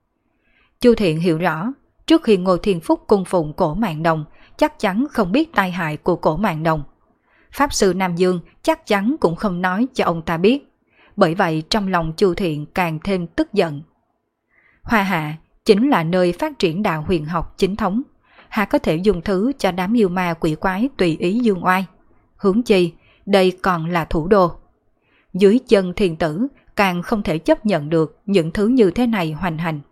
Chu Thiện hiểu rõ, trước khi Ngô Thiên Phúc cung phụng cổ mạng đồng, chắc chắn không biết tai hại của cổ mạng đồng. Pháp sư Nam Dương chắc chắn cũng không nói cho ông ta biết. Bởi vậy trong lòng Chu Thiện càng thêm tức giận. Hoa Hạ chính là nơi phát triển đạo huyền học chính thống, hạ có thể dùng thứ cho đám yêu ma quỷ quái tùy ý dương oai. Huống chi, đây còn là thủ đô. Dưới chân thiền tử càng không thể chấp nhận được những thứ như thế này hoành hành.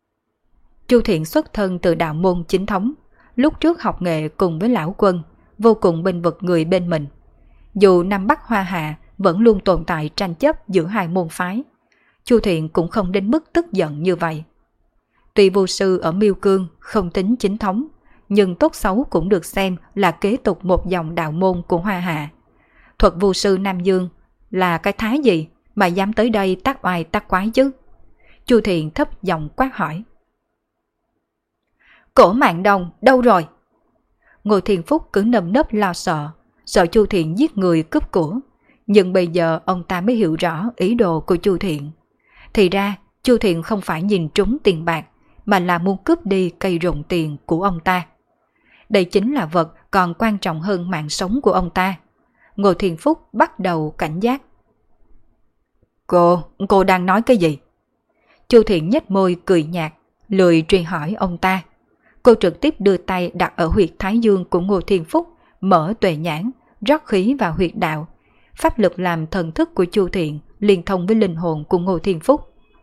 Chu Thiện xuất thân từ đạo môn chính thống, lúc trước học nghệ cùng với lão Quân, vô cùng bênh vực người bên mình. Dù Nam Bắc Hoa Hạ vẫn luôn tồn tại tranh chấp giữa hai môn phái, Chu Thiện cũng không đến mức tức giận như vậy. Tuy vô sư ở Miêu Cương không tính chính thống, nhưng tốt xấu cũng được xem là kế tục một dòng đạo môn của Hoa Hạ. Thuật vô sư Nam Dương là cái thái gì mà dám tới đây tác oai tác quái chứ? Chu Thiện thấp giọng quát hỏi. Cổ mạng đồng đâu rồi? Ngô Thiên Phúc cứ nơm nớp lo sợ, sợ Chu Thiện giết người cướp của. Nhưng bây giờ ông ta mới hiểu rõ ý đồ của Chu Thiện. Thì ra Chu Thiện không phải nhìn trúng tiền bạc, mà là muốn cướp đi cây rụng tiền của ông ta. Đây chính là vật còn quan trọng hơn mạng sống của ông ta. Ngô Thiên Phúc bắt đầu cảnh giác. Cô đang nói cái gì? Chu Thiện nhếch môi cười nhạt, lười truy hỏi ông ta. Cô trực tiếp đưa tay đặt ở huyệt thái dương của Ngô Thiên Phúc, mở tuệ nhãn, rót khí vào huyệt đạo. Pháp lực làm thần thức của Chu Thiện liên thông với linh hồn của Ngô Thiên Phúc.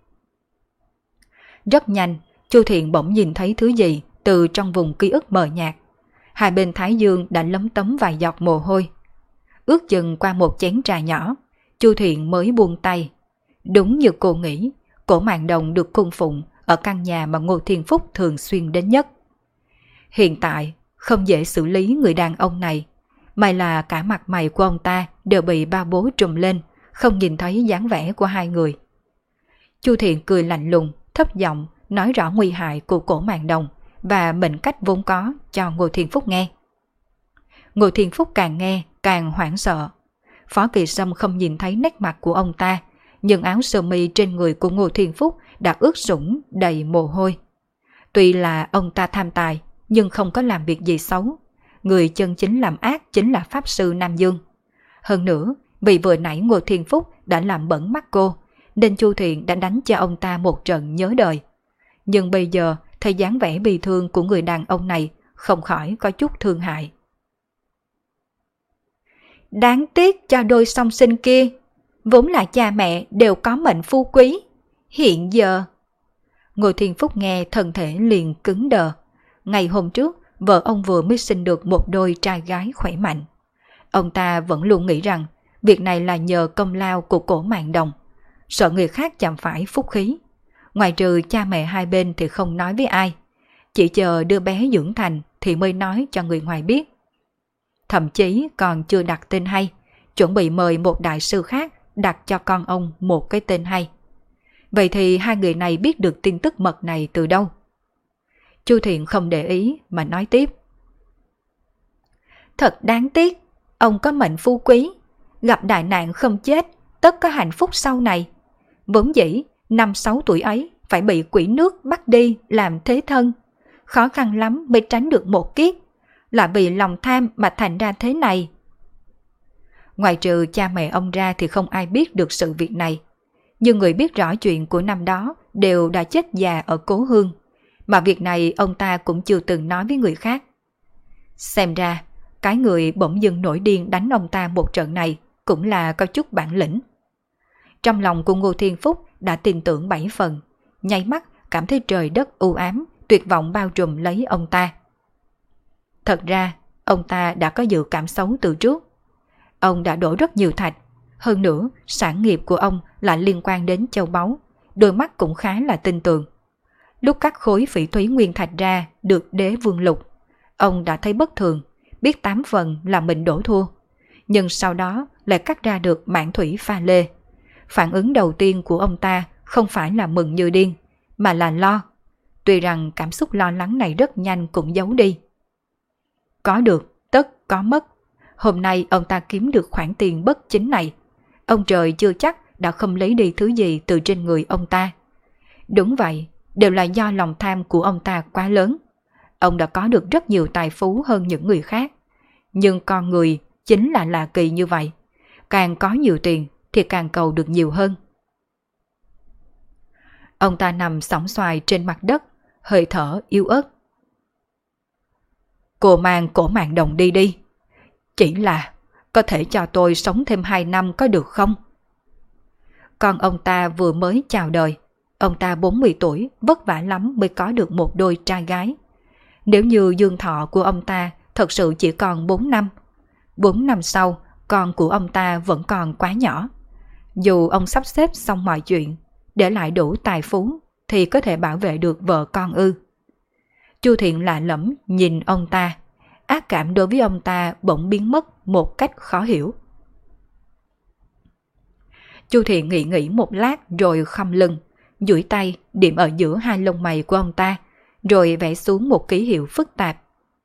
Rất nhanh, Chu Thiện bỗng nhìn thấy thứ gì từ trong vùng ký ức mờ nhạt. Hai bên thái dương đã lấm tấm vài giọt mồ hôi. Ước chừng qua một chén trà nhỏ, Chu Thiện mới buông tay. Đúng như cô nghĩ, Cổ Mạn Đồng được cung phụng ở căn nhà mà Ngô Thiên Phúc thường xuyên đến nhất. Hiện tại, không dễ xử lý người đàn ông này, may là cả mặt mày của ông ta đều bị ba bố trùm lên, không nhìn thấy dáng vẻ của hai người. Chu Thiện cười lạnh lùng, thấp giọng nói rõ nguy hại của Cổ Mạn Đồng và mệnh cách vốn có cho Ngô Thiên Phúc nghe. Ngô Thiên Phúc càng nghe càng hoảng sợ. Phó Kỳ Sâm không nhìn thấy nét mặt của ông ta, nhưng áo sơ mi trên người của Ngô Thiên Phúc đã ướt sũng đầy mồ hôi. Tuy là ông ta tham tài, nhưng không có làm việc gì xấu. Người chân chính làm ác chính là Pháp Sư Nam Dương. Hơn nữa, vì vừa nãy Ngô Thiên Phúc đã làm bẩn mắt cô, nên Chu Thiện đã đánh cho ông ta một trận nhớ đời. Nhưng bây giờ, thấy dáng vẻ bi thương của người đàn ông này, không khỏi có chút thương hại. Đáng tiếc cho đôi song sinh kia, vốn là cha mẹ đều có mệnh phú quý. Hiện giờ... Ngô Thiên Phúc nghe thân thể liền cứng đờ. Ngày hôm trước, vợ ông vừa mới sinh được một đôi trai gái khỏe mạnh. Ông ta vẫn luôn nghĩ rằng việc này là nhờ công lao của Cổ Mạn Đồng, sợ người khác chạm phải phúc khí. Ngoài trừ cha mẹ hai bên thì không nói với ai, chỉ chờ đưa bé dưỡng thành thì mới nói cho người ngoài biết. Thậm chí còn chưa đặt tên hay, chuẩn bị mời một đại sư khác đặt cho con ông một cái tên hay. Vậy thì hai người này biết được tin tức mật này từ đâu? Chu Thiện không để ý mà nói tiếp. Thật đáng tiếc, ông có mệnh phú quý, gặp đại nạn không chết, tất có hạnh phúc sau này. Vốn dĩ, 5-6 tuổi ấy phải bị quỷ nước bắt đi làm thế thân. Khó khăn lắm mới tránh được một kiếp, là vì lòng tham mà thành ra thế này. Ngoài trừ cha mẹ ông ra thì không ai biết được sự việc này. Nhưng người biết rõ chuyện của năm đó đều đã chết già ở cố hương, mà việc này ông ta cũng chưa từng nói với người khác. Xem ra, cái người bỗng dưng nổi điên đánh ông ta một trận này cũng là có chút bản lĩnh. Trong lòng của Ngô Thiên Phúc đã tin tưởng 7 phần, nháy mắt cảm thấy trời đất u ám, tuyệt vọng bao trùm lấy ông ta. Thật ra, ông ta đã có dự cảm xấu từ trước. Ông đã đổ rất nhiều thạch, hơn nữa sản nghiệp của ông lại liên quan đến châu báu, đôi mắt cũng khá là tin tưởng. Lúc cắt khối phỉ thúy nguyên thạch ra được Đế Vương lục, ông đã thấy bất thường, biết 8 phần là mình đổ thua. Nhưng sau đó lại cắt ra được mãn thủy pha lê. Phản ứng đầu tiên của ông ta không phải là mừng như điên, mà là lo. Tuy rằng cảm xúc lo lắng này rất nhanh cũng giấu đi. Có được, tất có mất. Hôm nay ông ta kiếm được khoản tiền bất chính này. Ông trời chưa chắc đã không lấy đi thứ gì từ trên người ông ta. Đúng vậy, đều là do lòng tham của ông ta quá lớn. Ông đã có được rất nhiều tài phú hơn những người khác. Nhưng con người chính là lạ kỳ như vậy. Càng có nhiều tiền thì càng cầu được nhiều hơn. Ông ta nằm sõng xoài trên mặt đất, hơi thở yếu ớt. Cô mang Cổ Mạn Đồng đi đi. Chỉ là có thể cho tôi sống thêm 2 năm có được không? Con ông ta vừa mới chào đời. Ông ta 40 tuổi, vất vả lắm mới có được một đôi trai gái. Nếu như dương thọ của ông ta thật sự chỉ còn 4 năm, 4 năm sau, con của ông ta vẫn còn quá nhỏ. Dù ông sắp xếp xong mọi chuyện, để lại đủ tài phú, thì có thể bảo vệ được vợ con ư? Chu Thiện lạ lẫm nhìn ông ta, ác cảm đối với ông ta bỗng biến mất một cách khó hiểu. Chu Thiện nghĩ một lát rồi khom lưng, duỗi tay điểm ở giữa hai lông mày của ông ta, rồi vẽ xuống một ký hiệu phức tạp.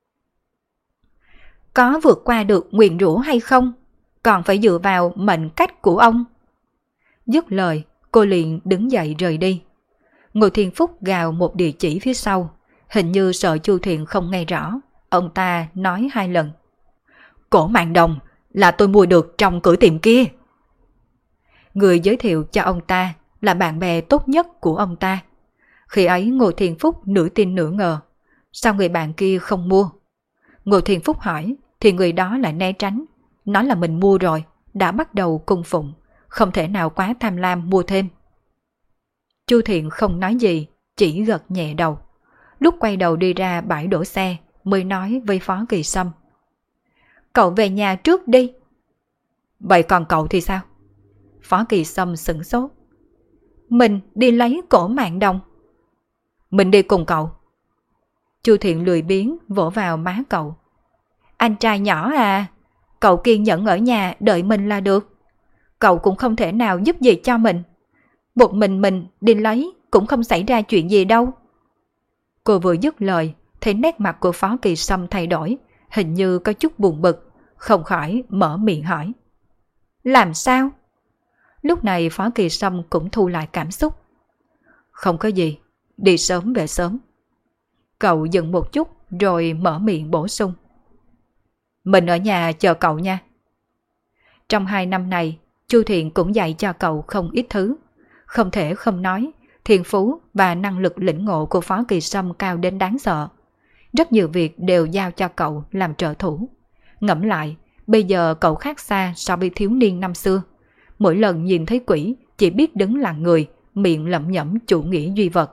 Có vượt qua được nguyền rủa hay không? Còn phải dựa vào mệnh cách của ông. Dứt lời, cô liền đứng dậy rời đi. Ngô Thiên Phúc gào một địa chỉ phía sau, hình như sợ Chu Thiện không nghe rõ, ông ta nói 2 lần. Cổ Mạn Đồng là tôi mua được trong cửa tiệm kia. Người giới thiệu cho ông ta là bạn bè tốt nhất của ông ta. Khi ấy Ngô Thiên Phúc nửa tin nửa ngờ, sao người bạn kia không mua? Ngô Thiên Phúc hỏi thì người đó lại né tránh, nói là mình mua rồi, đã bắt đầu cung phụng, không thể nào quá tham lam mua thêm. Chu Thiện không nói gì, chỉ gật nhẹ đầu. Lúc quay đầu đi ra bãi đổ xe mới nói với Phó Kỳ Sâm. Cậu về nhà trước đi. Vậy còn cậu thì sao? Phó Kỳ Sâm sửng sốt. Mình đi lấy Cổ Mạn Đồng. Mình đi cùng cậu. Chu Thiện lười biếng vỗ vào má cậu. Anh trai nhỏ à, cậu kiên nhẫn ở nhà đợi mình là được. Cậu cũng không thể nào giúp gì cho mình. Một mình đi lấy cũng không xảy ra chuyện gì đâu. Cô vừa dứt lời, thấy nét mặt của Phó Kỳ Sâm thay đổi, hình như có chút buồn bực, không khỏi mở miệng hỏi. Làm sao? Lúc này Phó Kỳ Sâm cũng thu lại cảm xúc. Không có gì, đi sớm về sớm. Cậu dừng một chút rồi mở miệng bổ sung. Mình ở nhà chờ cậu nha. Trong 2 năm này, Chu Thiện cũng dạy cho cậu không ít thứ. Không thể không nói, thiên phú và năng lực lĩnh ngộ của Phó Kỳ Sâm cao đến đáng sợ. Rất nhiều việc đều giao cho cậu làm trợ thủ. Ngẫm lại, bây giờ cậu khác xa so với thiếu niên năm xưa. Mỗi lần nhìn thấy quỷ chỉ biết đứng lặng người, miệng lẩm nhẩm chủ nghĩa duy vật.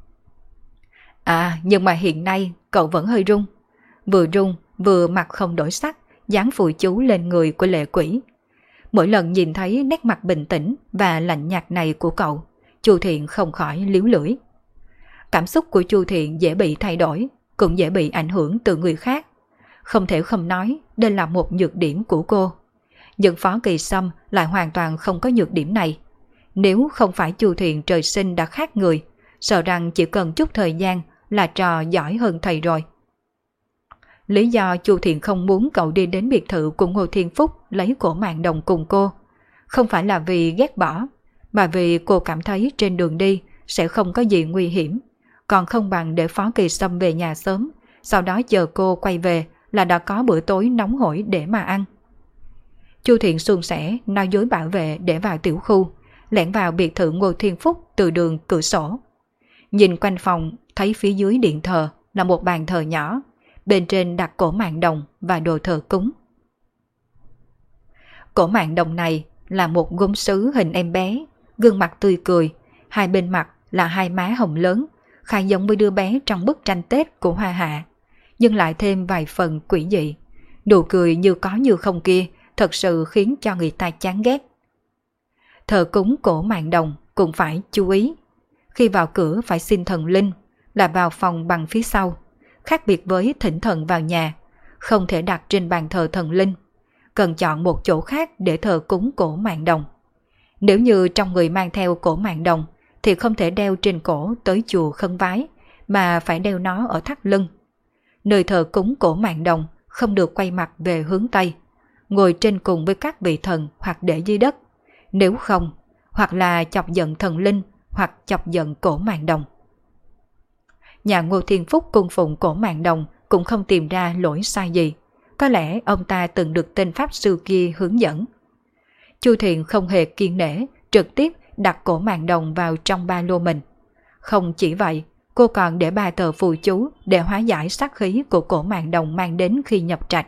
À, nhưng mà hiện nay cậu vẫn hơi run. Vừa run vừa mặt không đổi sắc, dán phù chú lên người của lệ quỷ. Mỗi lần nhìn thấy nét mặt bình tĩnh và lạnh nhạt này của cậu, Chu Thiện không khỏi líu lưỡi. Cảm xúc của Chu Thiện dễ bị thay đổi, cũng dễ bị ảnh hưởng từ người khác. Không thể không nói đây là một nhược điểm của cô. Nhưng Phó Kỳ Sâm lại hoàn toàn không có nhược điểm này. Nếu không phải Chu Thiện trời sinh đã khác người, sợ rằng chỉ cần chút thời gian là trò giỏi hơn thầy rồi. Lý do Chu Thiện không muốn cậu đi đến biệt thự của Ngô Thiên Phúc lấy Cổ Mạn Đồng cùng cô, không phải là vì ghét bỏ, mà vì cô cảm thấy trên đường đi sẽ không có gì nguy hiểm, còn không bằng để Phó Kỳ Sâm về nhà sớm, sau đó chờ cô quay về là đã có bữa tối nóng hổi để mà ăn. Chu Thiện suôn sẻ nói dối bảo vệ để vào tiểu khu, lẻn vào biệt thự Ngô Thiên Phúc từ đường cửa sổ. Nhìn quanh phòng thấy phía dưới điện thờ là một bàn thờ nhỏ, bên trên đặt Cổ Mạn Đồng và đồ thờ cúng. Cổ Mạn Đồng này là một gốm sứ hình em bé, gương mặt tươi cười, hai bên mặt là hai má hồng lớn, khá giống với đứa bé trong bức tranh Tết của Hoa Hạ, nhưng lại thêm vài phần quỷ dị. Nụ cười như có như không kia thật sự khiến cho người ta chán ghét. Thờ cúng Cổ Mạn Đồng cũng phải chú ý. Khi vào cửa phải xin thần linh, là vào phòng bằng phía sau, khác biệt với thỉnh thần vào nhà, không thể đặt trên bàn thờ thần linh, cần chọn một chỗ khác để thờ cúng Cổ Mạn Đồng. Nếu như trong người mang theo Cổ Mạn Đồng thì không thể đeo trên cổ tới chùa khấn vái, mà phải đeo nó ở thắt lưng. Nơi thờ cúng Cổ Mạn Đồng không được quay mặt về hướng Tây, ngồi trên cùng với các vị thần hoặc để dưới đất, nếu không, hoặc là chọc giận thần linh hoặc chọc giận Cổ Mạn Đồng. Nhà Ngô Thiên Phúc cung phụng Cổ Mạn Đồng cũng không tìm ra lỗi sai gì, có lẽ ông ta từng được tên pháp sư kia hướng dẫn. Chu Thiện không hề kiêng nể, trực tiếp đặt Cổ Mạn Đồng vào trong ba lô mình. Không chỉ vậy, cô còn để 3 tờ phù chú để hóa giải sát khí của Cổ Mạn Đồng mang đến khi nhập trạch.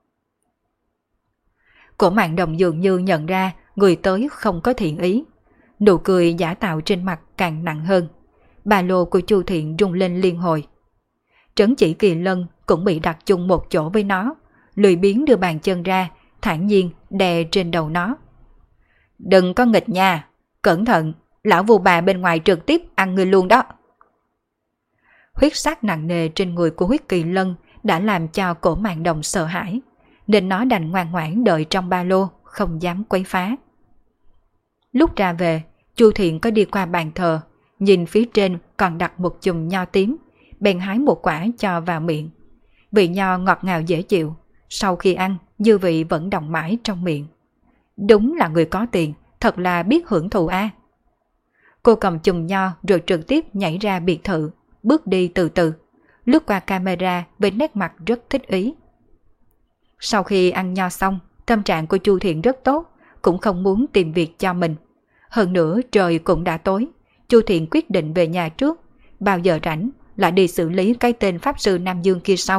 Cổ Mạn Đồng dường như nhận ra người tới không có thiện ý, nụ cười giả tạo trên mặt càng nặng hơn. Ba lô của Chu Thiện rung lên liên hồi. Trấn Chỉ Kỳ Lân cũng bị đặt chung một chỗ với nó, lười biếng đưa bàn chân ra, thản nhiên đè trên đầu nó. Đừng có nghịch nha, cẩn thận, lão vù bà bên ngoài trực tiếp ăn người luôn đó. Huyết sắc nặng nề trên người của Huyết Kỳ Lân đã làm cho Cổ Mạn Đồng sợ hãi, nên nó đành ngoan ngoãn đợi trong ba lô, không dám quấy phá. Lúc ra về, Chu Thiện có đi qua bàn thờ, nhìn phía trên còn đặt một chùm nho tím, bèn hái một quả cho vào miệng. Vị nho ngọt ngào dễ chịu, sau khi ăn dư vị vẫn đọng mãi trong miệng. Đúng là người có tiền, thật là biết hưởng thụ a. Cô cầm chùm nho rồi trực tiếp nhảy ra biệt thự, bước đi từ từ, lướt qua camera với nét mặt rất thích ý. Sau khi ăn nho xong, tâm trạng của Chu Thiện rất tốt, cũng không muốn tìm việc cho mình. Hơn nữa trời cũng đã tối, Chu Thiện quyết định về nhà trước, bao giờ rảnh lại đi xử lý cái tên Pháp Sư Nam Dương kia sau.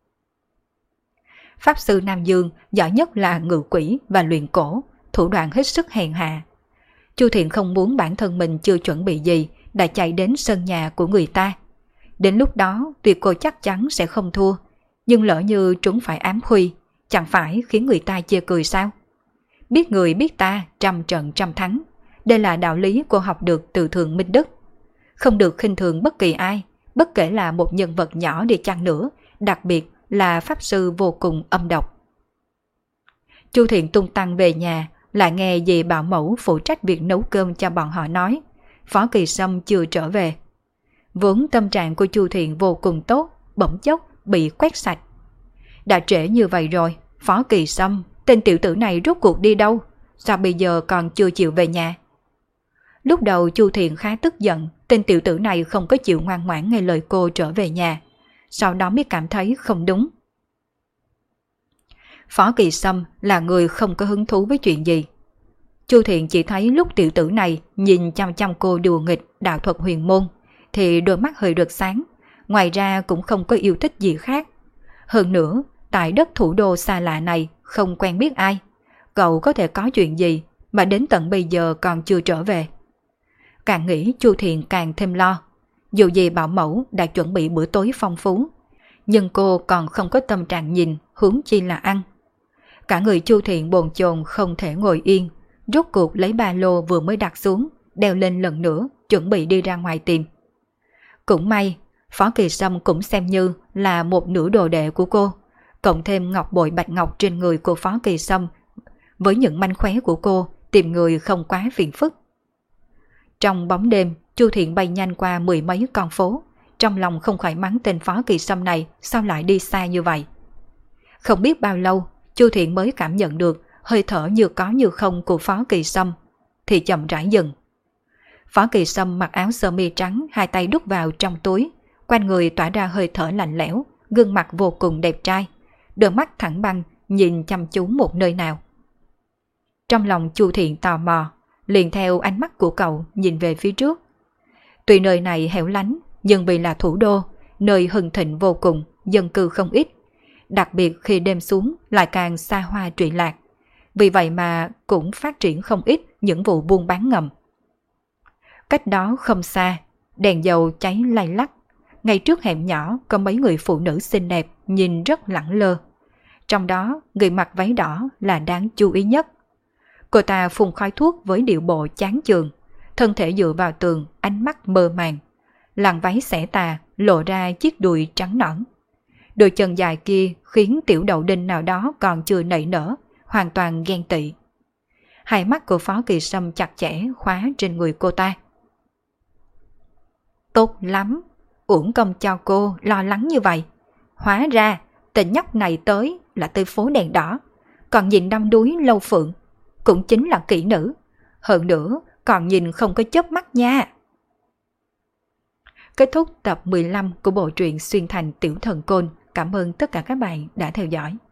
Pháp Sư Nam Dương giỏi nhất là ngự quỷ và luyện cổ, thủ đoạn hết sức hèn hạ. Chu Thiện không muốn bản thân mình chưa chuẩn bị gì đã chạy đến sân nhà của người ta. Đến lúc đó tuy cô chắc chắn sẽ không thua, nhưng lỡ như trúng phải ám khuy, chẳng phải khiến người ta chê cười sao? Biết người biết ta, trăm trận trăm thắng. Đây là đạo lý cô học được từ Thượng Minh Đức. Không được khinh thường bất kỳ ai, bất kể là một nhân vật nhỏ đi chăng nữa, đặc biệt là pháp sư vô cùng âm độc. Chu Thiện tung tăng về nhà, lại nghe dì bảo mẫu phụ trách việc nấu cơm cho bọn họ nói, Phó Kỳ Sâm chưa trở về. Vốn tâm trạng của Chu Thiện vô cùng tốt, bỗng chốc bị quét sạch. Đã trễ như vậy rồi, Phó Kỳ Sâm, tên tiểu tử này rốt cuộc đi đâu? Sao bây giờ còn chưa chịu về nhà? Lúc đầu Chu Thiện khá tức giận, tên tiểu tử này không có chịu ngoan ngoãn nghe lời cô trở về nhà. Sau đó mới cảm thấy không đúng. Phó Kỳ Sâm là người không có hứng thú với chuyện gì. Chu Thiện chỉ thấy lúc tiểu tử này nhìn chăm chăm cô đùa nghịch đạo thuật huyền môn, thì đôi mắt hơi rực sáng, ngoài ra cũng không có yêu thích gì khác. Hơn nữa, tại đất thủ đô xa lạ này không quen biết ai, cậu có thể có chuyện gì mà đến tận bây giờ còn chưa trở về. Càng nghĩ Chu Thiện càng thêm lo. Dù gì bảo mẫu đã chuẩn bị bữa tối phong phú, nhưng cô còn không có tâm trạng nhìn, huống chi là ăn. Cả người Chu Thiện bồn chồn không thể ngồi yên, rốt cuộc lấy ba lô vừa mới đặt xuống, đeo lên lần nữa, chuẩn bị đi ra ngoài tìm. Cũng may, Phó Kỳ Sâm cũng xem như là một nửa đồ đệ của cô, cộng thêm ngọc bội bạch ngọc trên người của Phó Kỳ Sâm, với những manh khóe của cô, tìm người không quá phiền phức. Trong bóng đêm, Chu Thiện bay nhanh qua mười mấy con phố, trong lòng không khỏi mắng tên Phó Kỳ Sâm này sao lại đi xa như vậy. Không biết bao lâu, Chu Thiện mới cảm nhận được hơi thở như có như không của Phó Kỳ Sâm, thì chậm rãi dừng. Phó Kỳ Sâm mặc áo sơ mi trắng, hai tay đút vào trong túi, quanh người tỏa ra hơi thở lạnh lẽo, gương mặt vô cùng đẹp trai, đôi mắt thẳng băng nhìn chăm chú một nơi nào. Trong lòng Chu Thiện tò mò, liền theo ánh mắt của cậu nhìn về phía trước. Tuy nơi này hẻo lánh, nhưng vì là thủ đô, nơi hưng thịnh vô cùng, dân cư không ít, đặc biệt khi đêm xuống lại càng xa hoa trụy lạc. Vì vậy mà cũng phát triển không ít những vụ buôn bán ngầm. Cách đó không xa, đèn dầu cháy lay lắc. Ngay trước hẻm nhỏ có mấy người phụ nữ xinh đẹp nhìn rất lẳng lơ. Trong đó người mặc váy đỏ là đáng chú ý nhất. Cô ta phun khói thuốc với điệu bộ chán chường, thân thể dựa vào tường, ánh mắt mơ màng. Làn váy xẻ tà lộ ra chiếc đùi trắng nõn. Đôi chân dài kia khiến tiểu đậu đinh nào đó còn chưa nảy nở, hoàn toàn ghen tị. Hai mắt của Phó Kỳ Sâm chặt chẽ khóa trên người cô ta. Tốt lắm, uổng công cho cô lo lắng như vậy. Hóa ra tên nhóc này tới là tới phố đèn đỏ, còn nhìn đăm đuối Lâu Phượng, cũng chính là kỹ nữ. Hơn nữa còn nhìn không có chớp mắt nha. Kết thúc tập 15 của bộ truyện Xuyên Thành Tiểu Thần Côn. Cảm ơn tất cả các bạn đã theo dõi.